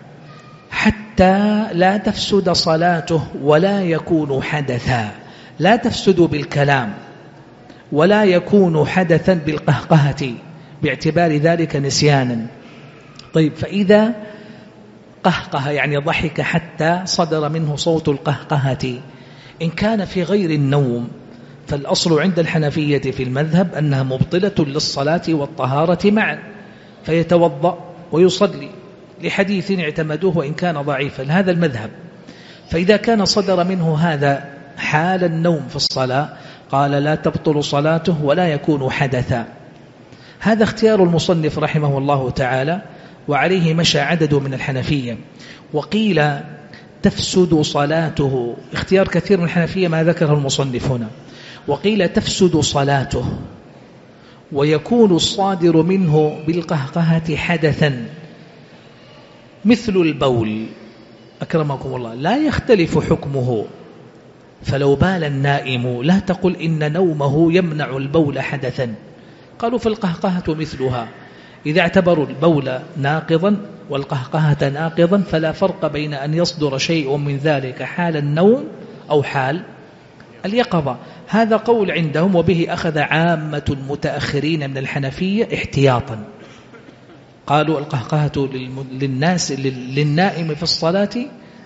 حتى لا تفسد صلاته ولا يكون حدثا، لا تفسد بالكلام ولا يكون حدثا بالقهقهة باعتبار ذلك نسيانا. طيب، فإذا قهقه يعني ضحك حتى صدر منه صوت القهقهة، إن كان في غير النوم فالأصل عند الحنفية في المذهب أنها مبطلة للصلاة والطهارة معا، فيتوضأ ويصلي، لحديث اعتمدوه وإن كان ضعيفا، هذا المذهب. فإذا كان صدر منه هذا حال النوم في الصلاة قال لا تبطل صلاته ولا يكون حدثا. هذا اختيار المصنف رحمه الله تعالى، وعليه مشى عدد من الحنفية. وقيل تفسد صلاته، اختيار كثير من الحنفية ما ذكره المصنف هنا. وقيل تفسد صلاته ويكون الصادر منه بالقهقهة حدثا مثل البول، أكرمكم الله، لا يختلف حكمه. فلو بال النائم لا تقل إن نومه يمنع البول حدثا، قالوا فالقهقهة مثلها. إذا اعتبروا البول ناقضا والقهقهة ناقضا فلا فرق بين أن يصدر شيء من ذلك حال النوم أو حال اليقظة. هذا قول عندهم، وبه أخذ عامة المتأخرين من الحنفية احتياطا. قالوا القهقهة للنائم في الصلاة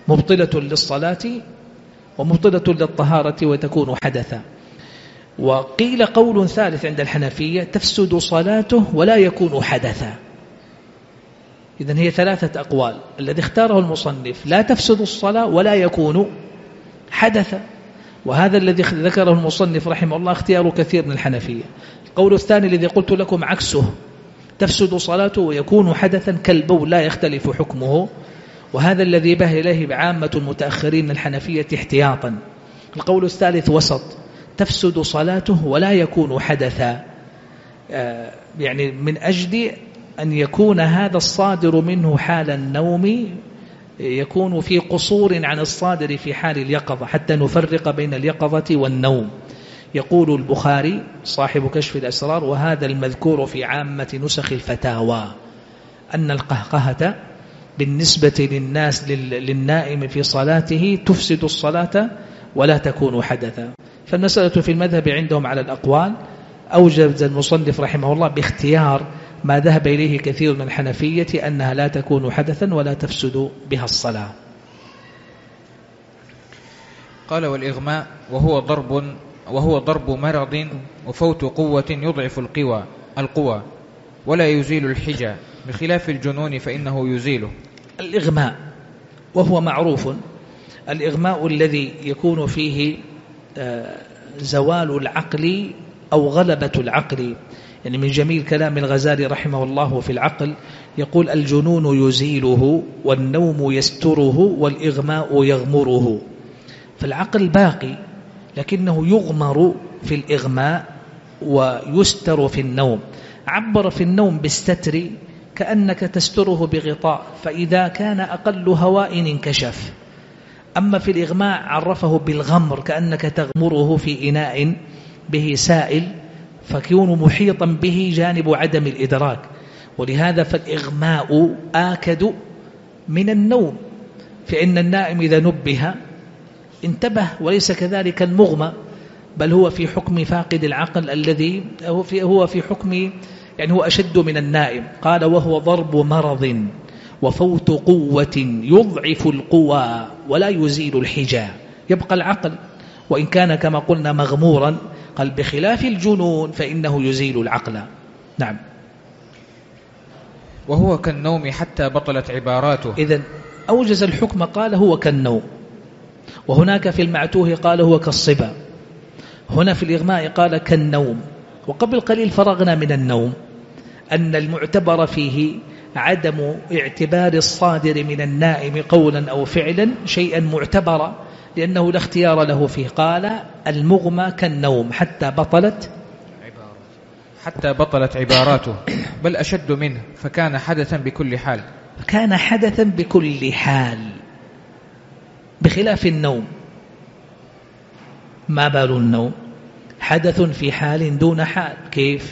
مبطلة للصلاة ومبطلة للطهارة وتكون حدثا. وقيل قول ثالث عند الحنفية تفسد صلاته ولا يكون حدثا. إذن هي ثلاثة أقوال. الذي اختاره المصنف لا تفسد الصلاة ولا يكون حدثا، وهذا الذي ذكره المصنف رحمه الله اختيار كثير من الحنفية. القول الثاني الذي قلت لكم عكسه، تفسد صلاته ويكون حدثا كالبول لا يختلف حكمه، وهذا الذي به إليه عامة المتأخرين من الحنفية احتياطا. القول الثالث وسط، تفسد صلاته ولا يكون حدثا، يعني من أجل أن يكون هذا الصادر منه حال النوم يكون في قصور عن الصادر في حال اليقظة، حتى نفرق بين اليقظة والنوم. يقول البخاري صاحب كشف الأسرار: وهذا المذكور في عامة نسخ الفتاوى أن القهقهة بالنسبة للنائم في صلاته تفسد الصلاة ولا تكون حدثا. فالمسألة في المذهب عندهم على الأقوال. أوجز المصنف رحمه الله باختيار ما ذهب إليه كثير من الحنفية أنها لا تكون حدثا ولا تفسد بها الصلاة. قال: والإغماء وهو ضرب مرض وفوت قوة يضعف القوى ولا يزيل الحجة، بخلاف الجنون فإنه يزيله. الإغماء وهو معروف، الإغماء الذي يكون فيه زوال العقل أو غلبة العقل. يعني من جميل كلام الغزالي رحمه الله في العقل يقول: الجنون يزيله والنوم يستره والإغماء يغمره. فالعقل باقي لكنه يغمر في الإغماء ويستر في النوم. عبر في النوم بالستر كأنك تستره بغطاء، فإذا كان أقل هواء انكشف. أما في الإغماء عرفه بالغمر كأنك تغمره في إناء به سائل، فيكون محيطا به جانب عدم الإدراك. ولهذا فالإغماء آكد من النوم، فإن النائم إذا نبه انتبه، وليس كذلك المغمى، بل هو في حكم فاقد العقل الذي هو في حكم، يعني هو أشد من النائم. قال: وهو ضرب مرض وفوت قوة يضعف القوى ولا يزيل الحجى. يبقى العقل وإن كان كما قلنا مغمورا، قال بخلاف الجنون فإنه يزيل العقل. نعم. وهو كالنوم حتى بطلت عباراته. إذن أوجز الحكم قال هو كالنوم، وهناك في المعتوه قال هو كالصبا، هنا في الإغماء قال كالنوم. وقبل قليل فرغنا من النوم أن المعتبر فيه عدم اعتبار الصادر من النائم قولا أو فعلا شيئا معتبرا، لأنه لا اختيار له فيه. قال: المغمى كالنوم حتى بطلت عباراته، بل أشد منه، فكان حدثا بكل حال. كان حدثا بكل حال، بخلاف النوم. ما بال النوم؟ حدث في حال دون حال. كيف؟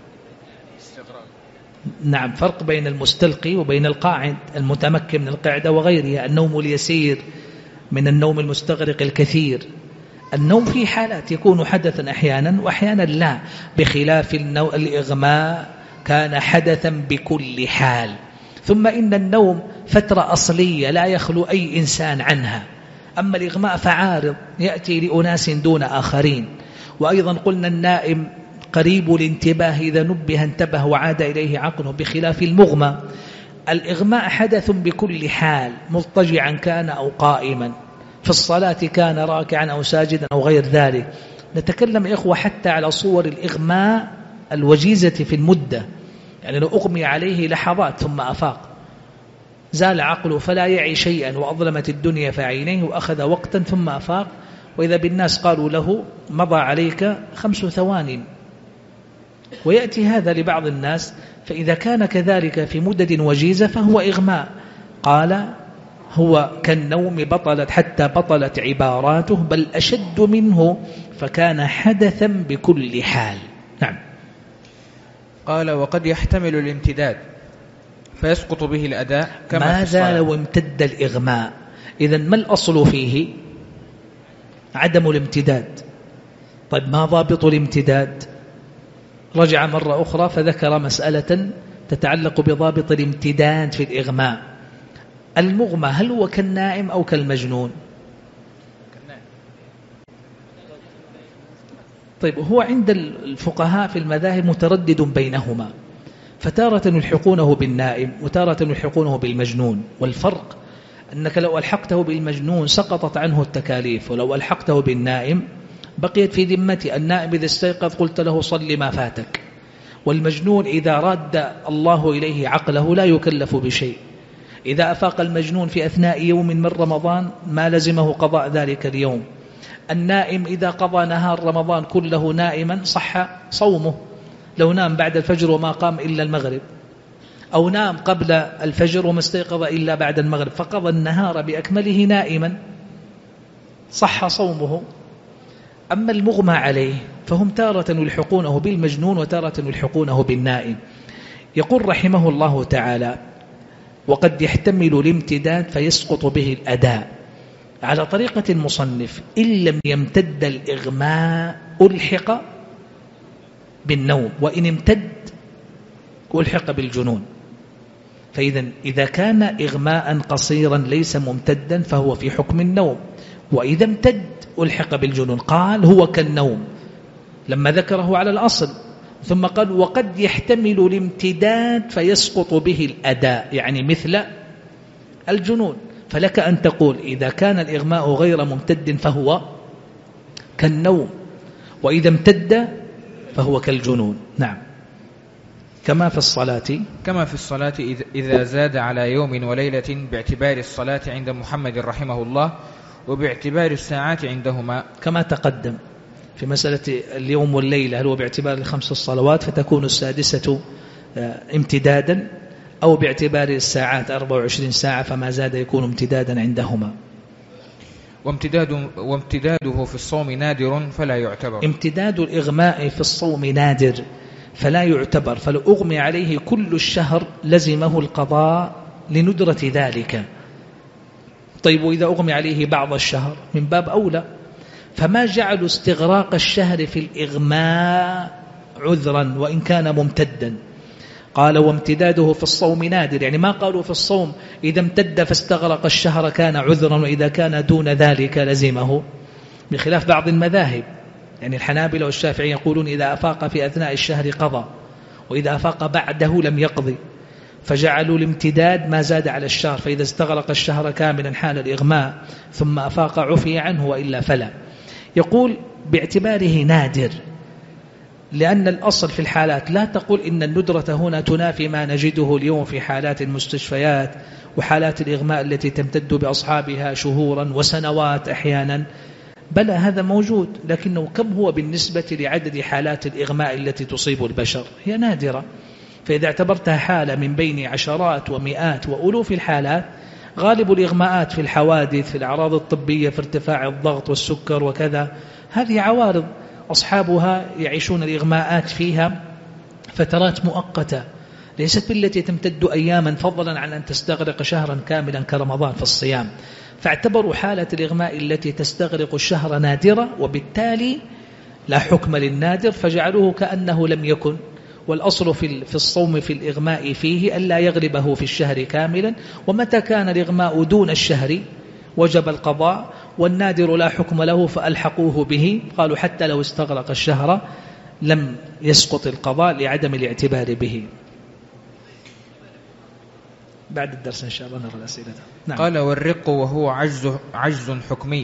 نعم، فرق بين المستلقي وبين القاعد المتمكن من القعدة وغيرها. النوم اليسير من النوم المستغرق الكثير. النوم في حالات يكون حدثا أحيانا وأحيانا لا، بخلاف الإغماء كان حدثا بكل حال. ثم إن النوم فترة أصلية لا يخلو أي إنسان عنها، أما الإغماء فعارض يأتي لأناس دون آخرين. وأيضا قلنا النائم قريب الانتباه، إذا نبه انتبه وعاد إليه عقله، بخلاف المغمى. الإغماء حدث بكل حال، مضطجعا كان أو قائما، في الصلاة كان راكعا أو ساجدا أو غير ذلك. نتكلم يا إخوة حتى على صور الإغماء الوجيزة في المدة، يعني لو أغمي عليه لحظات ثم أفاق، زال عقله فلا يعي شيئا وأظلمت الدنيا في عينيه، وأخذ وقتا ثم أفاق، وإذا بالناس قالوا له مضى عليك 5 ثوان. ويأتي هذا لبعض الناس، فإذا كان كذلك في مدد وجيزة فهو إغماء. قال: هو كالنوم حتى بطلت عباراته، بل أشد منه، فكان حدثا بكل حال. نعم. قال: وقد يحتمل الامتداد فيسقط به الأداء كما في الصلاة. ماذا لو امتد الإغماء؟ إذن ما الأصل فيه؟ عدم الامتداد. طيب ما ضابط الامتداد؟ رجع مرة أخرى فذكر مسألة تتعلق بضابط الامتداد في الإغماء. المغمى هل هو كالنائم أو كالمجنون؟ طيب هو عند الفقهاء في المذاهب متردد بينهما، فتارة يلحقونه بالنائم وتارة يلحقونه بالمجنون، والفرق أنك لو ألحقته بالمجنون سقطت عنه التكاليف، ولو ألحقته بالنائم بقيت في ذمتي. النائم إذا استيقظ قلت له صل ما فاتك، والمجنون إذا راد الله إليه عقله لا يكلف بشيء. إذا أفاق المجنون في أثناء يوم من رمضان ما لزمه قضاء ذلك اليوم. النائم إذا قضى نهار رمضان كله نائما صح صومه، لو نام بعد الفجر وما قام إلا المغرب، أو نام قبل الفجر وما استيقظ إلا بعد المغرب، فقضى النهار بأكمله نائما صح صومه. أما المغمى عليه فهم تارة يلحقونه بالمجنون وتارة يلحقونه بالنائم. يقول رحمه الله تعالى: وقد يحتمل الامتداد فيسقط به الأداء على طريقة المصنف إن لم يمتد الإغماء ألحق بالنوم، وإن امتد ألحق بالجنون. إذا كان إغماء قصيرا ليس ممتدا فهو في حكم النوم، وإذا امتد ألحق بالجنون. قال هو كالنوم لما ذكره على الأصل، ثم قال وقد يحتمل الامتداد فيسقط به الأداء، يعني مثل الجنون. فلك أن تقول إذا كان الإغماء غير ممتد فهو كالنوم، وإذا امتد فهو كالجنون. نعم. كما في الصلاة إذا زاد على يوم وليلة باعتبار الصلاة عند محمد رحمه الله وباعتبار الساعات عندهما، كما تقدم في مسألة اليوم والليلة، هل هو باعتبار الخمس الصلوات فتكون السادسة امتدادا، أو باعتبار الساعات 24 ساعة فما زاد يكون امتدادا عندهما. وامتداده في الصوم نادر فلا يعتبر. امتداد الإغماء في الصوم نادر فلا يعتبر، فلو أغمي عليه كل الشهر لزمه القضاء لندرة ذلك. طيب وإذا أغمي عليه بعض الشهر من باب أولى. فما جعلوا استغراق الشهر في الإغماء عذرا وإن كان ممتدا. قال وامتداده في الصوم نادر، يعني ما قالوا في الصوم إذا امتد فاستغرق الشهر كان عذرا، وإذا كان دون ذلك لزمه، بخلاف بعض المذاهب. يعني الحنابلة والشافعي يقولون إذا أفاق في أثناء الشهر قضى، وإذا أفاق بعده لم يقضي، فجعلوا الامتداد ما زاد على الشهر، فإذا استغرق الشهر كاملا حال الإغماء ثم أفاق عفي عنه وإلا فلا. يقول باعتباره نادر، لأن الأصل في الحالات لا تقول إن الندرة هنا تنافي ما نجده اليوم في حالات المستشفيات وحالات الإغماء التي تمتد بأصحابها شهورا وسنوات أحيانا، بلى هذا موجود، لكنه كم هو بالنسبة لعدد حالات الإغماء التي تصيب البشر؟ هي نادرة. فإذا اعتبرتها حالة من بين عشرات ومئات وألوف الحالات، غالب الإغماءات في الحوادث، في الأعراض الطبية، في ارتفاع الضغط والسكر وكذا، هذه عوارض أصحابها يعيشون الإغماءات فيها فترات مؤقتة، ليست بالتي تمتد أياما، فضلا عن أن تستغرق شهرا كاملا كرمضان في الصيام. فاعتبروا حالة الإغماء التي تستغرق الشهر نادرة، وبالتالي لا حكم للنادر، فجعلوه كأنه لم يكن. والأصل في الصوم في الإغماء فيه ألا يغلبه في الشهر كاملا، ومتى كان الإغماء دون الشهر وجب القضاء، والنادر لا حكم له فألحقوه به. قالوا حتى لو استغرق الشهر لم يسقط القضاء لعدم الاعتبار به. بعد الدرس إن شاء الله نرى الأسئلة. نعم. قال والرق وهو عجز حكمي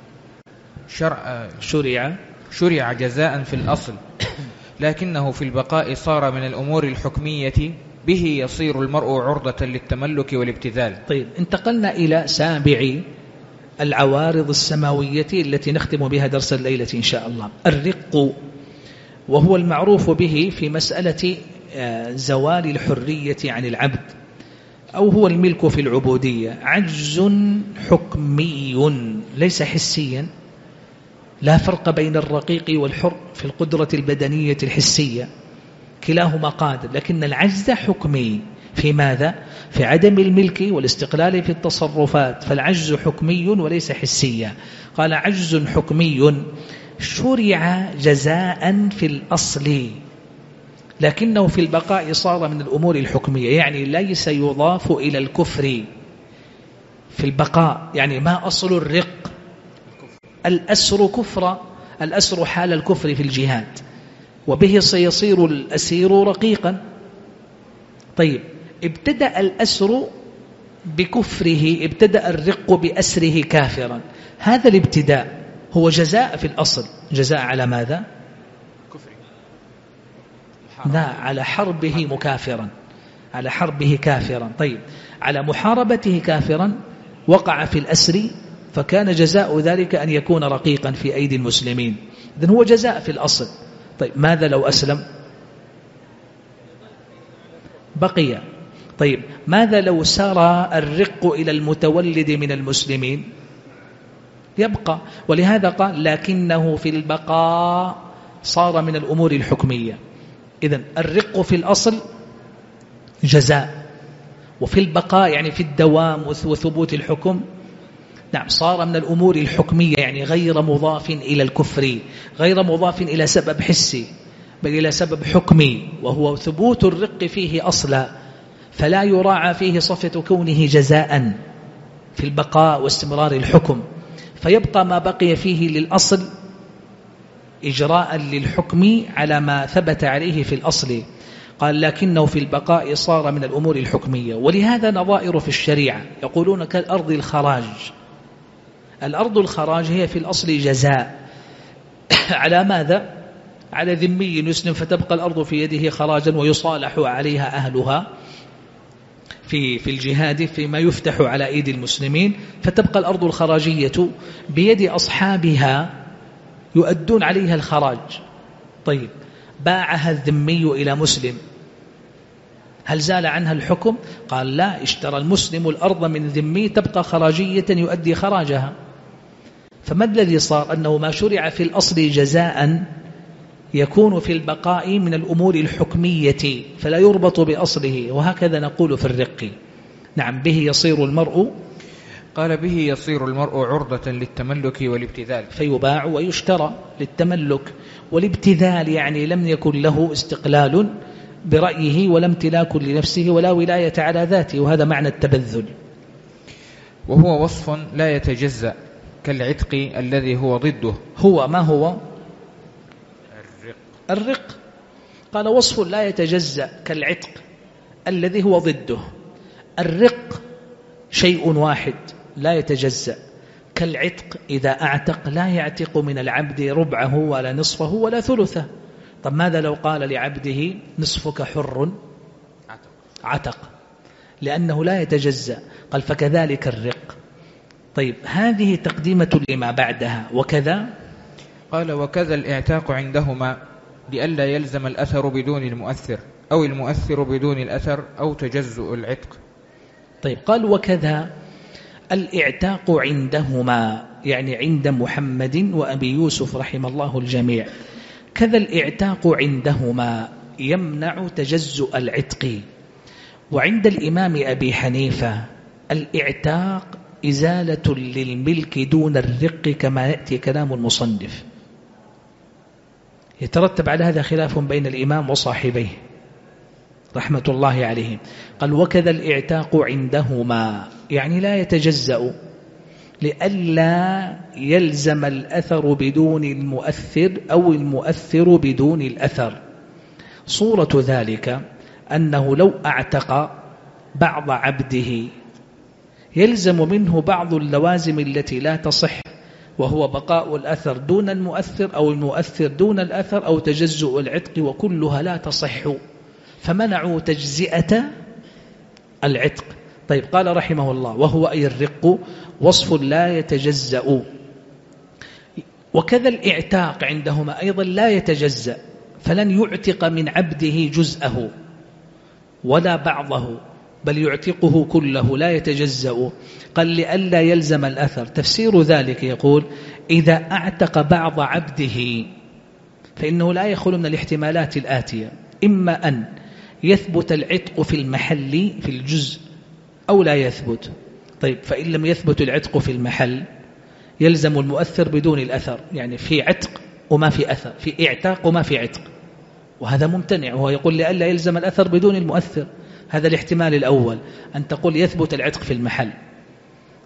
شرع جزاء في الأصل، لكنه في البقاء صار من الأمور الحكمية به يصير المرء عرضة للتملك والابتذال. طيب انتقلنا إلى سابع العوارض السماوية التي نختم بها درس الليلة إن شاء الله. الرق، وهو المعروف به في مسألة زوال الحرية عن العبد، أو هو الملك في العبودية. عجز حكمي ليس حسيا، لا فرق بين الرقيق والحر في القدرة البدنية الحسية، كلاهما قادر، لكن العجز حكمي. في ماذا؟ في عدم الملك والاستقلال في التصرفات، فالعجز حكمي وليس حسيا. قال عجز حكمي شرع جزاء في الأصل، لكنه في البقاء صار من الأمور الحكمية، يعني ليس يضاف إلى الكفر، في البقاء، يعني ما أصل الرق؟ الأسر كفر، الأسر حال الكفر في الجهاد، وبه سيصير الأسير رقيقا. طيب ابتدأ الأسر بكفره، ابتدأ الرق بأسره كافرا، هذا الابتداء هو جزاء في الأصل، جزاء على ماذا؟ لا، على حربه مكافرا، على حربه كافرا. طيب على محاربته كافرا وقع في الأسر، فكان جزاء ذلك أن يكون رقيقا في أيدي المسلمين، إذن هو جزاء في الأصل. طيب ماذا لو أسلم؟ بقي. طيب ماذا لو سار الرق إلى المتولد من المسلمين؟ يبقى. ولهذا قال لكنه في البقاء صار من الأمور الحكمية. إذن الرق في الأصل جزاء، وفي البقاء يعني في الدوام وثبوت الحكم، نعم، صار من الأمور الحكمية، يعني غير مضاف إلى الكفر، غير مضاف إلى سبب حسي، بل إلى سبب حكمي، وهو ثبوت الرق فيه أصلا، فلا يراعى فيه صفة كونه جزاء في البقاء واستمرار الحكم، فيبقى ما بقي فيه للأصل إجراء للحكم على ما ثبت عليه في الأصل. قال لكنه في البقاء صار من الأمور الحكمية. ولهذا نظائر في الشريعة يقولون كالأرض الخراج. الأرض الخراج هي في الأصل جزاء على ماذا؟ على ذمي يسلم فتبقى الأرض في يده خراجا ويصالح عليها أهلها في الجهاد فيما يفتح على أيدي المسلمين، فتبقى الأرض الخراجية بيد أصحابها يؤدون عليها الخراج. طيب باعها الذمي إلى مسلم، هل زال عنها الحكم؟ قال لا، اشترى المسلم الأرض من ذمي تبقى خراجية يؤدي خراجها. فما الذي صار؟ أنه ما شرع في الأصل جزاء يكون في البقاء من الأمور الحكمية، فلا يربط بأصله. وهكذا نقول في الرق. نعم، به يصير المرء، قال به يصير المرء عرضة للتملك والابتذال، فيباع ويشترى للتملك والابتذال، يعني لم يكن له استقلال برأيه ولا امتلاك لنفسه ولا ولاية على ذاته، وهذا معنى التبذل. وهو وصف لا يتجزأ كالعتق الذي هو ضده. هو ما هو؟ الرق. قال وصف لا يتجزأ كالعتق الذي هو ضده. الرق شيء واحد لا يتجزأ، كالعتق إذا أعتق لا يعتق من العبد ربعه ولا نصفه ولا ثلثه. طب ماذا لو قال لعبده نصفك حر؟ عتق، لأنه لا يتجزأ. قال فكذلك الرق. طيب هذه تقديمة لما بعدها. وكذا قال وكذا الاعتاق عندهما لئلا يلزم الأثر بدون المؤثر، أو المؤثر بدون الأثر، أو تجزؤ العتق. طيب قال وكذا الاعتاق عندهما، يعني عند محمد وأبي يوسف رحم الله الجميع. كذا الاعتاق عندهما يمنع تجزؤ العتق. وعند الإمام أبي حنيفة الاعتاق إزالة للملك دون الرق، كما يأتي كلام المصنف. يترتب على هذا خلاف بين الإمام وصاحبيه رحمة الله عليهم. قال وكذا الاعتاق عندهما، يعني لا يتجزأ لئلا يلزم الأثر بدون المؤثر أو المؤثر بدون الأثر. صورة ذلك أنه لو أعتق بعض عبده يلزم منه بعض اللوازم التي لا تصح، وهو بقاء الأثر دون المؤثر أو المؤثر دون الأثر أو تجزؤ العتق، وكلها لا تصح، فمنعوا تجزئة العتق. طيب قال رحمه الله وهو أي الرق وصف لا يتجزأ. وكذا الاعتاق عندهما أيضا لا يتجزأ، فلن يعتق من عبده جزءه ولا بعضه، بل يعتقه كله لا يتجزأ. قال لئلا يلزم الأثر. تفسير ذلك يقول إذا أعتق بعض عبده فإنه لا يخلو من الاحتمالات الآتية: إما أن يثبت العتق في المحل في الجزء أو لا يثبت. طيب فإن لم يثبت العتق في المحل يلزم المؤثر بدون الأثر، يعني في عتق وما في أثر، في اعتاق وما في عتق، وهذا ممتنع. وهو يقول لئلا يلزم الأثر بدون المؤثر. هذا الاحتمال الأول، أن تقول يثبت العتق في المحل.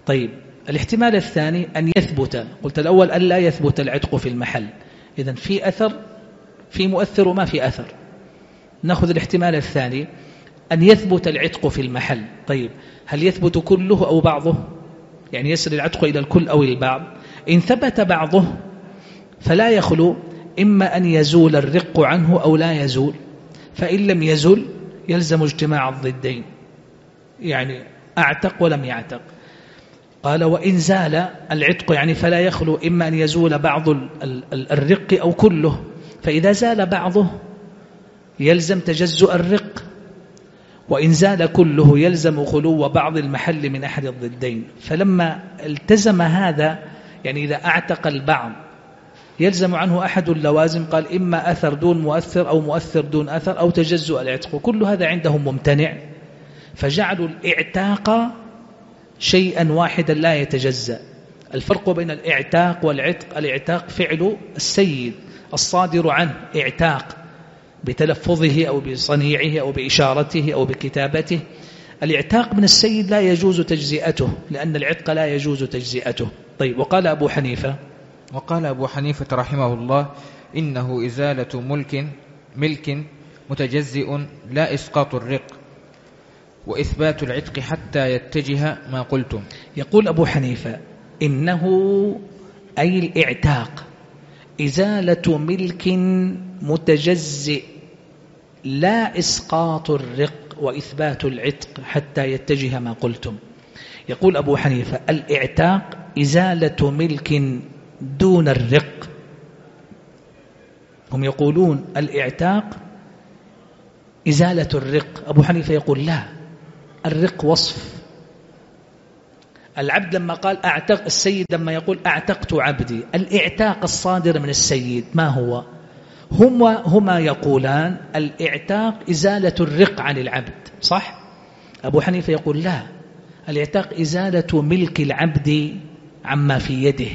طيب الاحتمال الثاني أن يثبت، قلت الأول أن لا يثبت العتق في المحل، إذن في أثر، في مؤثر وما في أثر. نأخذ الاحتمال الثاني أن يثبت العتق في المحل. طيب هل يثبت كله أو بعضه؟ يعني يصل العتق إلى الكل أو البعض. إن ثبت بعضه فلا يخلو إما أن يزول الرق عنه أو لا يزول، فإن لم يزول يلزم اجتماع الضدين، يعني أعتق ولم يعتق. قال وإن زال العتق يعني فلا يخلو إما أن يزول بعض الرق أو كله، فإذا زال بعضه يلزم تجزؤ الرق، وإن زال كله يلزم خلو بعض المحل من أحد الضدين. فلما التزم هذا، يعني إذا أعتق البعض يلزم عنه أحد اللوازم، قال إما أثر دون مؤثر أو مؤثر دون أثر أو تجزؤ العتق، كل هذا عندهم ممتنع، فجعلوا الإعتاق شيئا واحدا لا يتجزأ. الفرق بين الإعتاق والعتق: الإعتاق فعل السيد الصادر عنه، إعتاق بتلفظه أو بصنيعه أو بإشارته أو بكتابته. الإعتاق من السيد لا يجوز تجزئته، لأن العتق لا يجوز تجزئته. طيب وقال أبو حنيفة رحمه الله: إنه إزالة ملك متجزئ لا إسقاط الرق، وإثبات العتق حتى يتجه ما قلتم. يقول أبو حنيفة: إنه أي الإعتاق إزالة ملك متجزئ لا إسقاط الرق وإثبات العتق حتى يتجه ما قلتم. يقول أبو حنيفة: الإعتاق إزالة ملك دون الرق. هم يقولون الإعتاق إزالة الرق، أبو حنيفة يقول لا، الرق وصف. العبد لما قال أعتق، السيد لما يقول أعتقت عبدي، الإعتاق الصادر من السيد ما هو؟ هما يقولان الإعتاق إزالة الرق عن العبد، صح؟ أبو حنيفة يقول لا، الإعتاق إزالة ملك العبد عما في يده،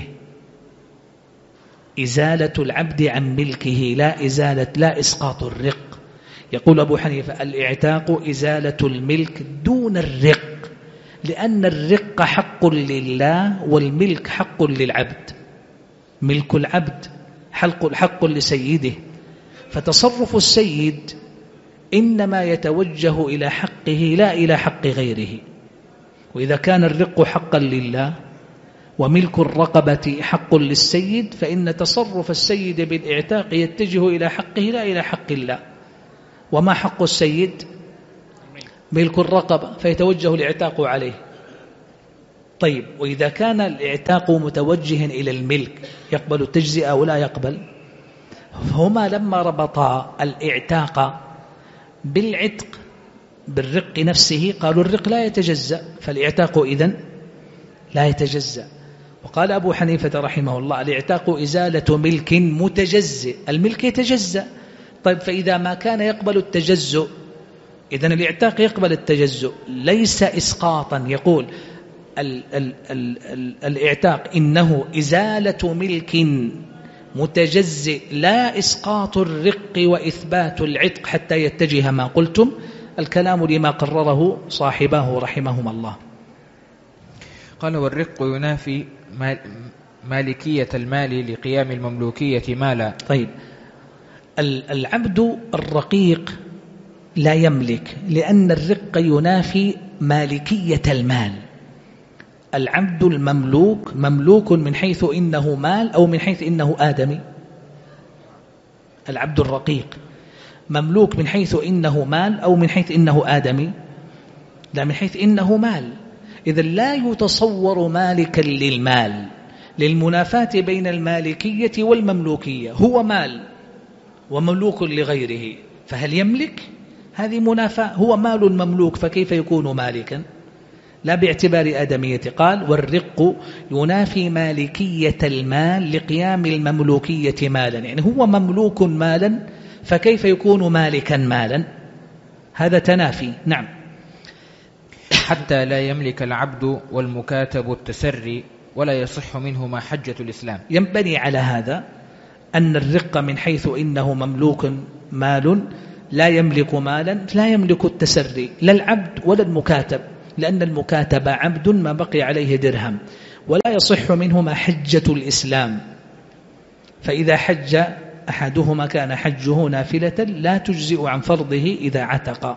إزالة العبد عن ملكه، لا إسقاط الرق. يقول أبو حنيفة: الإعتاق إزالة الملك دون الرق، لأن الرق حق لله والملك حق للعبد، ملك العبد حق لسيده، فتصرف السيد إنما يتوجه إلى حقه لا إلى حق غيره. وإذا كان الرق حقا لله وملك الرقبة حق للسيد، فإن تصرف السيد بالإعتاق يتجه إلى حقه لا إلى حق الله. وما حق السيد؟ ملك الرقبة، فيتوجه الإعتاق عليه. طيب وإذا كان الإعتاق متوجها إلى الملك يقبل التجزئة أو لا يقبل؟ هما لما ربطا الإعتاق بالعتق بالرق نفسه قالوا الرق لا يتجزأ، فالإعتاق إذن لا يتجزأ. وقال أبو حنيفة رحمه الله: الإعتاق إزالة ملك متجزئ، الملك يتجزأ. طيب فإذا ما كان يقبل التجزؤ، إذن الإعتاق يقبل التجزؤ ليس إسقاطا. يقول الإعتاق إنه إزالة ملك متجزئ لا إسقاط الرق وإثبات العتق حتى يتجه ما قلتم. الكلام لما قرره صاحبه رحمهما الله. قال: والرق ينافي مالكية المال لقيام المملوكية مالا. طيب العبد الرقيق لا يملك، لأن الرق ينافي مالكية المال. العبد المملوك مملوك من حيث إنه مال أو من حيث إنه آدمي. العبد الرقيق مملوك من حيث إنه مال أو من حيث إنه آدمي؟ لا، من حيث إنه مال. إذن لا يتصور مالكا للمال، للمنافاة بين المالكية والمملوكية. هو مال ومملوك لغيره، فهل يملك؟ هذه منافاة. هو مال مملوك، فكيف يكون مالكا؟ لا باعتبار آدمية. قال: والرق ينافي مالكية المال لقيام المملوكية مالا، يعني هو مملوك مالا، فكيف يكون مالكا مالا؟ هذا تنافي. نعم. حتى لا يملك العبد والمكاتب التسري ولا يصح منهما حجة الإسلام. ينبني على هذا أن الرق من حيث إنه مملوك مال لا يملك مالا، لا يملك التسري، لا العبد ولا المكاتب. لأن المكاتبة عبد ما بقي عليه درهم، ولا يصح منهما حجة الإسلام، فإذا حج أحدهما كان حجه نافلة لا تجزئ عن فرضه إذا عتق.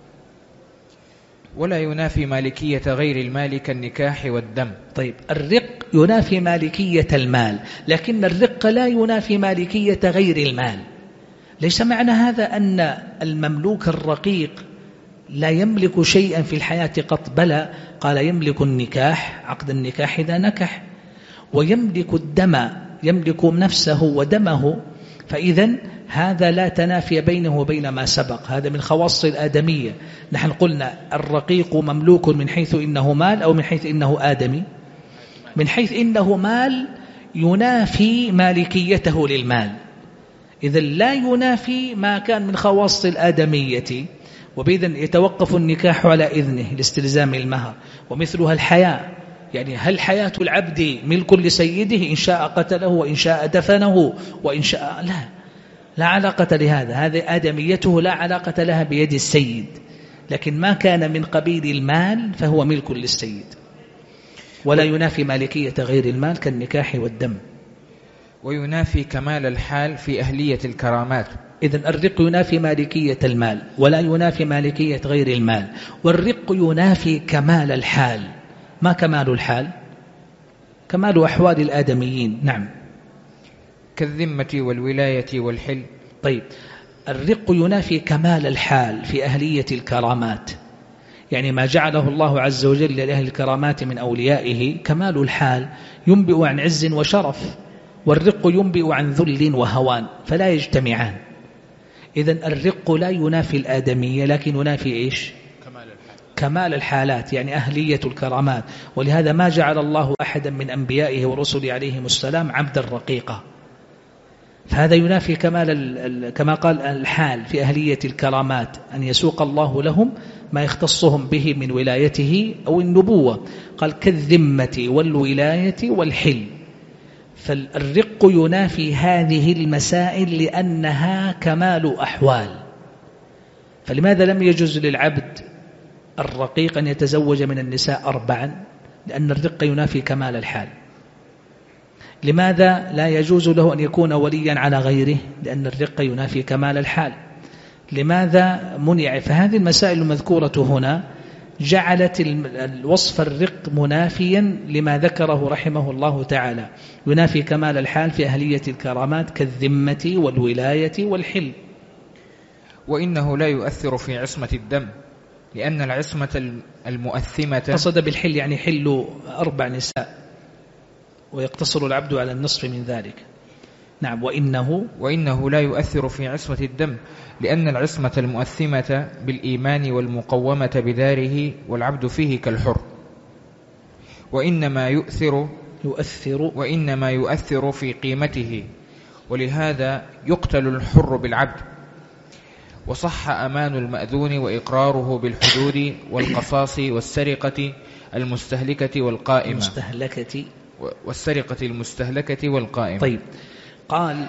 ولا ينافي مالكية غير المال كالنكاح والدم. طيب، الرق ينافي مالكية المال، لكن الرق لا ينافي مالكية غير المال. ليس معنى هذا أن المملوك الرقيق لا يملك شيئا في الحياة قط، بلى، قال يملك النكاح، عقد النكاح إذا نكح، ويملك الدم، يملك نفسه ودمه، فإذن هذا لا تنافي بينه وبين ما سبق، هذا من خواص الآدمية. نحن قلنا الرقيق مملوك من حيث إنه مال أو من حيث إنه آدمي؟ من حيث إنه مال ينافي مالكيته للمال، إذن لا ينافي ما كان من خواص الآدمية، وبإذن يتوقف النكاح على إذنه لاستلزام المهر. ومثلها الحياة، يعني هل حياة العبد ملك لسيده؟ إن شاء قتله وإن شاء دفنه وإن شاء لا علاقة لهذا، هذه آدميته لا علاقة لها بيد السيد، لكن ما كان من قبيل المال فهو ملك للسيد. ولا ينافي مالكية غير المال كالنكاح والدم. وينافي كمال الحال في أهلية الكرامات. إذن الرق ينافي مالكية المال ولا ينافي مالكية غير المال، والرق ينافي كمال الحال. ما كمال الحال؟ كمال أحوال الآدميين. نعم. كالذمة والولاية والحل. طيب، الرق ينافي كمال الحال في أهلية الكرامات، يعني ما جعله الله عز وجل لأهل الكرامات من أوليائه كمال الحال ينبئ عن عز وشرف، والرق ينبئ عن ذل وهوان، فلا يجتمعان. إذن الرق لا ينافي الآدمية، لكن ينافي إيش؟ كمال الحالات، يعني أهلية الكرامات. ولهذا ما جعل الله أحدا من أنبيائه ورسله عليهم السلام عبدا رقيقا، فهذا ينافي كمال كما قال الحال في أهلية الكرامات، أن يسوق الله لهم ما يختصهم به من ولايته أو النبوة. قال كالذمة والولاية والحل، فالرق ينافي هذه المسائل لأنها كمال أحوال. فلماذا لم يجوز للعبد الرقيق أن يتزوج من النساء 4؟ لأن الرق ينافي كمال الحال. لماذا لا يجوز له أن يكون وليا على غيره؟ لأن الرق ينافي كمال الحال. لماذا منع؟ فهذه المسائل المذكورة هنا جعلت الوصف الرق منافيا لما ذكره رحمه الله تعالى، ينافي كمال الحال في أهلية الكرامات كالذمة والولاية والحل. وإنه لا يؤثر في عصمة الدم، لأن العصمة المؤثمة، قصد بالحل يعني حل 4 نساء، ويقتصر العبد على النصف من ذلك. نعم. وإنه لا يؤثر في عصمة الدم، لأن العصمة المؤثمة بالإيمان والمقومة بداره، والعبد فيه كالحر. وإنما يؤثر في قيمته، ولهذا يقتل الحر بالعبد. وصح أمان المأذون وإقراره بالحدود والقصاص والسرقة المستهلكة والقائمة. والسرقة المستهلكة والقائمة. طيب، قال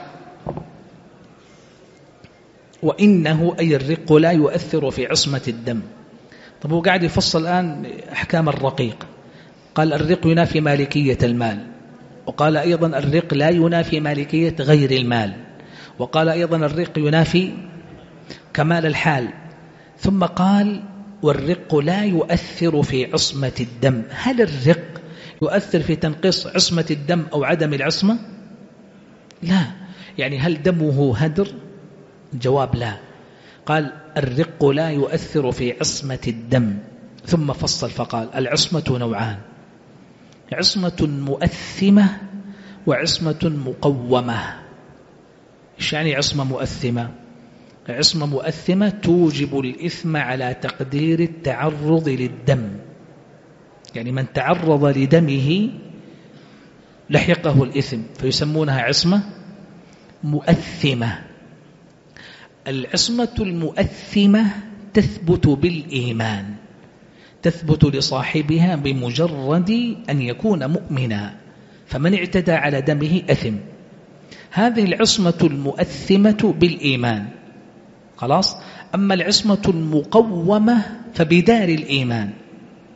وإنه أي الرق لا يؤثر في عصمة الدم. طب هو قاعد يفصل الآن أحكام الرقيق. قال الرق ينافي مالكية المال، وقال أيضا الرق لا ينافي مالكية غير المال، وقال أيضا الرق ينافي كمال الحال، ثم قال والرق لا يؤثر في عصمة الدم. هل الرق يؤثر في تنقيص عصمة الدم أو عدم العصمة؟ لا. يعني هل دمه هدر؟ جواب لا. قال الرق لا يؤثر في عصمة الدم، ثم فصل فقال العصمة نوعان: عصمة مؤثمة وعصمة مقومة. إيش يعني عصمة مؤثمة؟ عصمة مؤثمة توجب الإثم على تقدير التعرض للدم، يعني من تعرض لدمه لحقه الإثم، فيسمونها عصمة مؤثمة. العصمة المؤثمة تثبت بالإيمان، تثبت لصاحبها بمجرد أن يكون مؤمنا، فمن اعتدى على دمه أثم. هذه العصمة المؤثمة بالإيمان خلاص. أما العصمة المقومة فبدار الإيمان،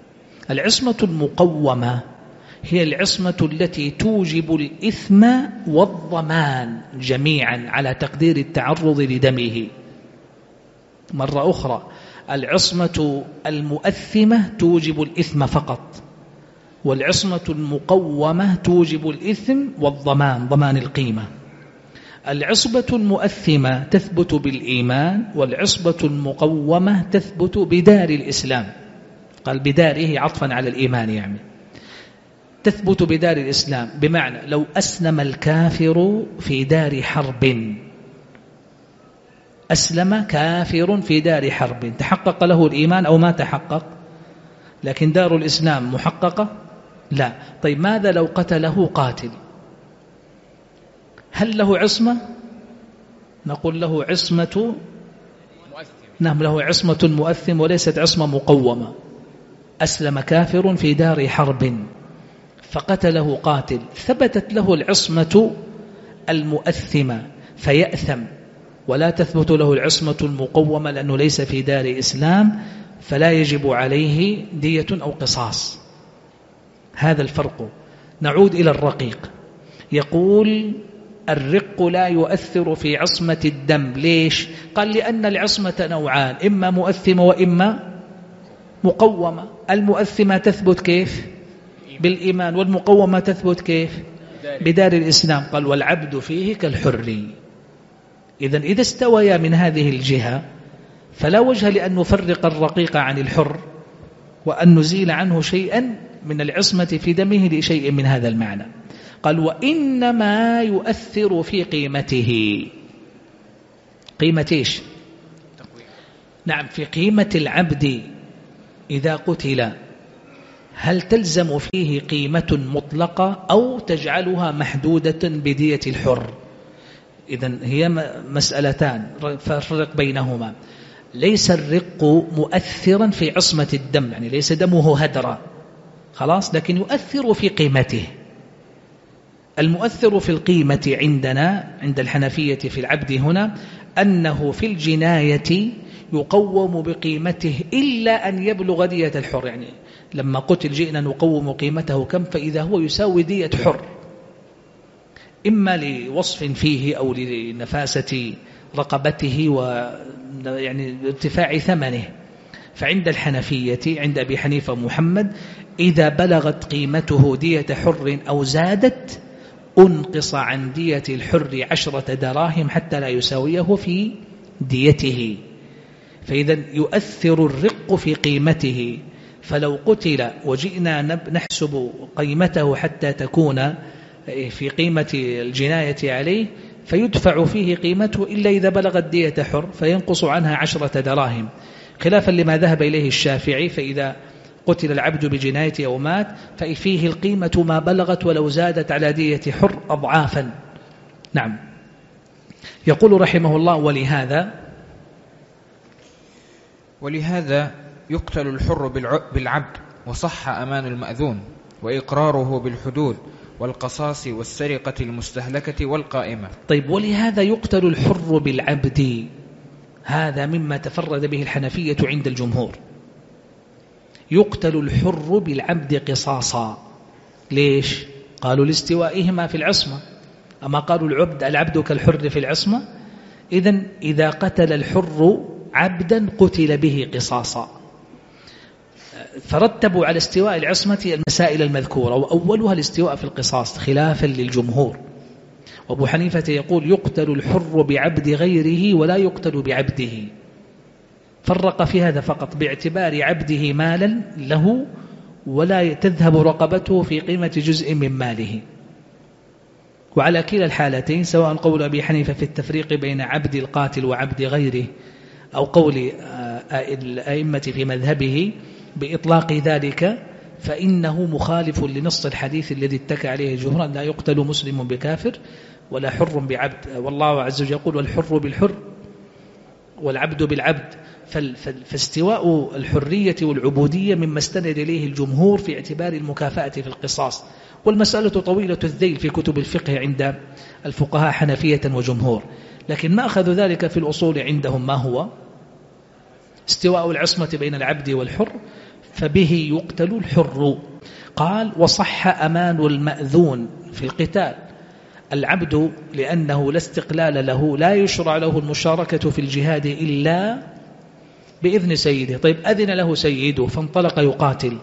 العصمة المقومة هي العصمة التي توجب الإثم والضمان جميعا على تقدير التعرض لدمه. مرة أخرى، العصمة المؤثمة توجب الإثم فقط، والعصمة المقومة توجب الإثم والضمان، ضمان القيمة. العصبة المؤثمة تثبت بالإيمان، والعصبة المقومة تثبت بدار الإسلام. قال بداره عطفا على الإيمان، يعني تثبت بدار الإسلام، بمعنى لو أسلم الكافر في دار حرب، أسلم كافر في دار حرب، تحقق له الإيمان أو ما تحقق؟ لكن دار الإسلام محققة؟ لا. طيب ماذا لو قتله قاتل؟ هل له عصمة؟ نقول له عصمة نعم، له عصمة مؤثم وليست عصمة مقومة. أسلم كافر في دار حرب فقتله قاتل، ثبتت له العصمة المؤثمة فيأثم، ولا تثبت له العصمة المقومة لأنه ليس في دار إسلام، فلا يجب عليه دية أو قصاص. هذا الفرق. نعود إلى الرقيق. يقول الرق لا يؤثر في عصمة الدم. ليش؟ قال لأن العصمة نوعان، إما مؤثمة وإما مقومة. المؤثمة تثبت كيف؟ بالإيمان، والمقومة تثبت كيف؟ بدار الإسلام. قال والعبد فيه كالحر. إذن إذا استويا من هذه الجهة فلا وجه لأن نفرق الرقيق عن الحر وأن نزيل عنه شيئا من العصمة في دمه لشيء من هذا المعنى. قال وإنما يؤثر في قيمته. قيمة إيش؟ نعم، في قيمة العبد إذا قتل، هل تلزم فيه قيمة مطلقة أو تجعلها محدودة بدية الحر؟ إذن هي مسألتان فرق بينهما. ليس الرق مؤثرا في عصمة الدم، يعني ليس دمه هدرا خلاص، لكن يؤثر في قيمته. المؤثر في القيمة عندنا عند الحنفية في العبد هنا أنه في الجناية يقوم بقيمته إلا أن يبلغ دية الحر. يعني لما قتل جئنا نقوم قيمته كم، فإذا هو يساوي دية حر، إما لوصف فيه أو لنفاسة رقبته ويعني ارتفاع ثمنه. فعند الحنفية عند أبي حنيفة محمد إذا بلغت قيمته دية حر أو زادت أنقص عن دية الحر 10 دراهم حتى لا يساويه في ديته. فإذا يؤثر الرق في قيمته، فلو قتل وجئنا نحسب قيمته حتى تكون في قيمة الجناية عليه فيدفع فيه قيمته إلا إذا بلغت دية حر فينقص عنها 10 دراهم، خلافا لما ذهب إليه الشافعي. فإذا قتل العبد بجناية أو مات ففيه القيمة ما بلغت ولو زادت على دية حر أضعافا. نعم. يقول رحمه الله ولهذا يقتل الحر بالعبد، وصح أمان المأذون، وإقراره بالحدود والقصاص والسرقة المستهلكة والقائمة. طيب، ولهذا يقتل الحر بالعبد، هذا مما تفرد به الحنفية عند الجمهور. يقتل الحر بالعبد قصاصا. ليش؟ قالوا لاستوائهما في العصمة، أما قالوا العبد كالحر في العصمة. إذن إذا قتل الحر عبدا قتل به قصاصا. فرتبوا على استواء العصمة المسائل المذكورة، وأولها الاستواء في القصاص خلافا للجمهور. وأبو حنيفة يقول يقتل الحر بعبد غيره ولا يقتل بعبده، فرق في هذا فقط باعتبار عبده مالا له ولا تذهب رقبته في قيمة جزء من ماله. وعلى كلا الحالتين، سواء قول أبي حنيفة في التفريق بين عبد القاتل وعبد غيره أو قول الأئمة في مذهبه بإطلاق ذلك، فإنه مخالف لنص الحديث الذي اتكى عليه الجمهور: لا يقتل مسلم بكافر ولا حر بعبد. والله عز وجل يقول: والحر بالحر والعبد بالعبد. فاستواء الحرية والعبودية مما استند إليه الجمهور في اعتبار المكافأة في القصاص. والمسألة طويلة الذيل في كتب الفقه عند الفقهاء حنفية وجمهور، لكن ما أخذوا ذلك في الأصول عندهم ما هو استواء العصمة بين العبد والحر، فبه يقتل الحر. قال وصح أمان المأذون في القتال. العبد لأنه لا استقلال له لا يشرع له المشاركة في الجهاد إلا بإذن سيده. طيب أذن له سيده فانطلق يقاتل،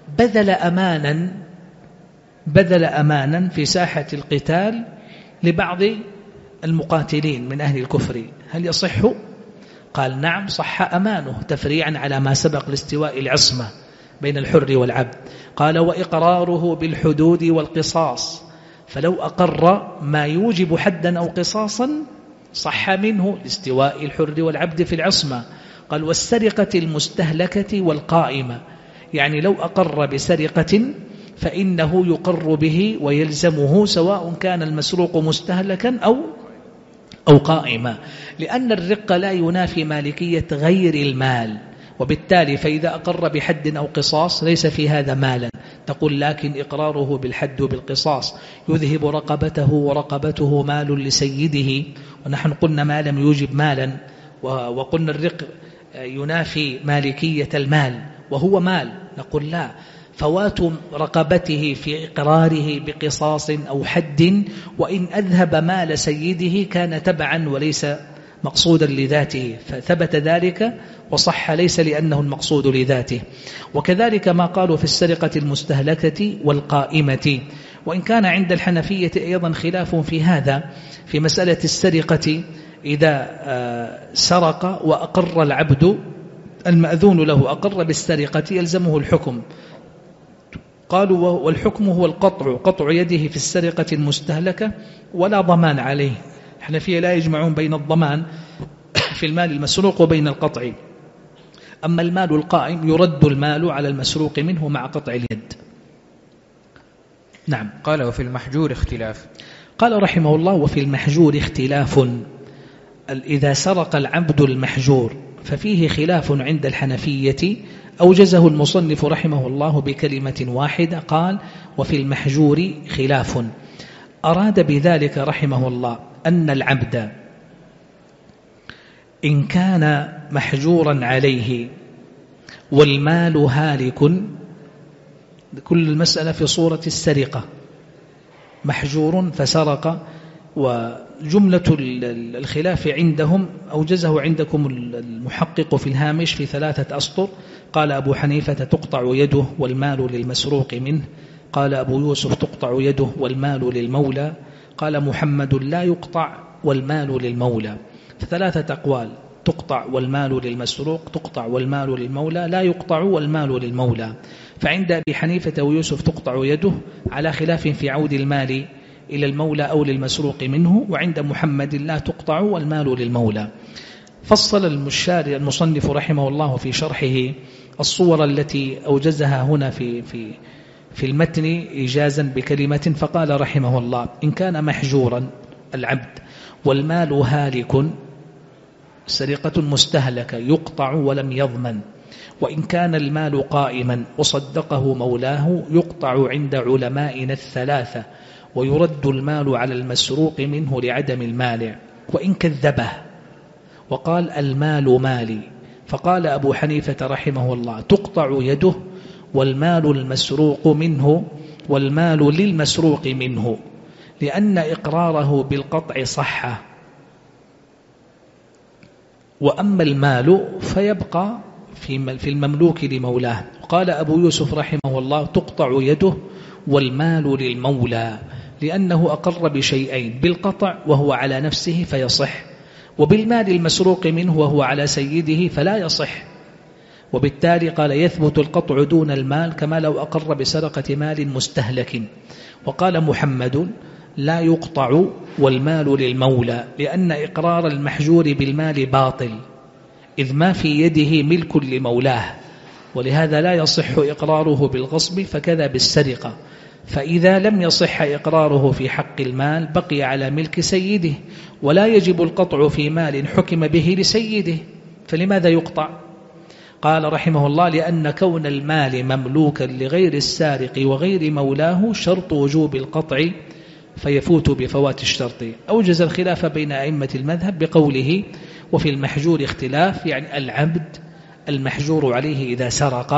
بذل أمانا في ساحة القتال لبعض المقاتلين من أهل الكفر، هل يصح؟ قال نعم صح أمانه، تفريعا على ما سبق لاستواء العصمة بين الحر والعبد. قال وإقراره بالحدود والقصاص، فلو أقر ما يوجب حدا أو قصاصا صح منه لاستواء الحر والعبد في العصمة. قال والسرقة المستهلكة والقائمة، يعني لو أقر بسرقة فإنه يقر به ويلزمه سواء كان المسروق مستهلكا أو قائما، لأن الرق لا ينافي مالكية غير المال، وبالتالي فإذا أقر بحد أو قصاص ليس في هذا مالا. تقول لكن إقراره بالحد وبالقصاص يذهب رقبته، ورقبته مال لسيده، ونحن قلنا ما لم يوجب مالا، وقلنا الرق ينافي مالكية المال وهو مال. نقول لا، فوات رقبته في إقراره بقصاص أو حد وإن أذهب مال سيده كان تبعا وليس مقصودا لذاته، فثبت ذلك وصح ليس لأنه المقصود لذاته. وكذلك ما قالوا في السرقة المستهلكة والقائمة، وإن كان عند الحنفية أيضا خلاف في هذا، في مسألة السرقة إذا سرق وأقر العبد المأذون له أقر بالسرقة يلزمه الحكم. قالوا والحكم هو القطع، قطع يده في السرقة المستهلكة ولا ضمان عليه. الحنفية لا يجمعون بين الضمان في المال المسروق وبين القطع. أما المال القائم يرد المال على المسروق منه مع قطع اليد. نعم. قال وفي المحجور اختلاف. قال رحمه الله وفي المحجور اختلاف. إذا سرق العبد المحجور ففيه خلاف عند الحنفية أوجزه المصنف رحمه الله بكلمة واحدة، قال وفي المحجور خلاف. أراد بذلك رحمه الله أن العبد إن كان محجورا عليه والمال هالك، كل المسألة في صورة السرقة، محجور فسرق، وجملة الخلاف عندهم أوجزه عندكم المحقق في الهامش في 3 أسطر. قال أبو حنيفة تقطع يده والمال للمسروق منه، قال أبو يوسف تقطع يده والمال للمولى، قال محمد لا يقطع والمال للمولى. 3 أقوال: تقطع والمال للمسروق، تقطع والمال للمولى، لا يقطع والمال للمولى. فعند أبي حنيفة ويوسف تقطع يده على خلاف في عود المال إلى المولى أو للمسروق منه، وعند محمد لا تقطع والمال للمولى. فصل المصنف رحمه الله في شرحه الصور التي أوجزها هنا في المتن إيجازا بكلمة، فقال رحمه الله إن كان محجورا العبد والمال هالك، سرقة مستهلكة، يقطع ولم يضمن. وإن كان المال قائما وصدقه مولاه يقطع عند علمائنا 3، ويرد المال على المسروق منه لعدم المانع. وإن كذبه وقال المال مالي، فقال أبو حنيفة رحمه الله تقطع يده والمال المسروق منه والمال للمسروق منه، لأن إقراره بالقطع صح، وأما المال فيبقى في المملوك لمولاه. قال أبو يوسف رحمه الله تقطع يده والمال للمولى، لأنه أقر بشيئين: بالقطع وهو على نفسه فيصح، وبالمال المسروق منه وهو على سيده فلا يصح. وبالتالي قال يثبت القطع دون المال كما لو أقر بسرقة مال مستهلك. وقال محمد لا يقطع والمال للمولى، لأن إقرار المحجور بالمال باطل، إذ ما في يده ملك لمولاه، ولهذا لا يصح إقراره بالغصب، فكذا بالسرقة. فإذا لم يصح إقراره في حق المال بقي على ملك سيده، ولا يجب القطع في مال حكم به لسيده، فلماذا يقطع؟ قال رحمه الله لأن كون المال مملوكا لغير السارق وغير مولاه شرط وجوب القطع، فيفوت بفوات الشرط. أوجز الخلاف بين أئمة المذهب بقوله وفي المحجور اختلاف، يعني العبد المحجور عليه إذا سرق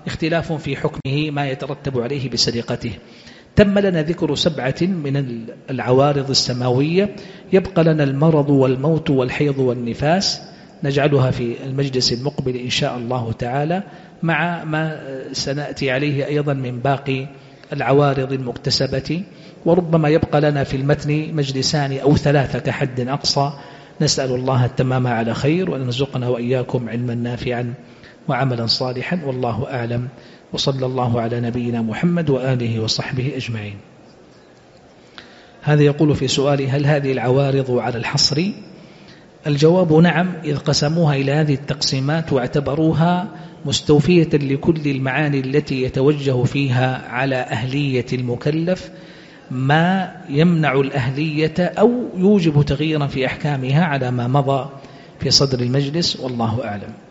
اختلاف في حكمه ما يترتب عليه بسرقته. تم لنا ذكر 7 من العوارض السماوية، يبقى لنا المرض والموت والحيض والنفاس، نجعلها في المجلس المقبل إن شاء الله تعالى، مع ما سنأتي عليه أيضا من باقي العوارض المكتسبة. وربما يبقى لنا في المتن مجلسان أو 3 كحد أقصى. نسأل الله التمام على خير، وأن يرزقنا وإياكم علما نافعا وعملا صالحا، والله أعلم. وصلى الله على نبينا محمد وآله وصحبه أجمعين. هذا يقول في سؤال: هل هذه العوارض على الحصر؟ الجواب نعم، إذ قسموها إلى هذه التقسيمات واعتبروها مستوفية لكل المعاني التي يتوجه فيها على أهلية المكلف ما يمنع الأهلية أو يوجب تغييرا في أحكامها على ما مضى في صدر المجلس، والله أعلم.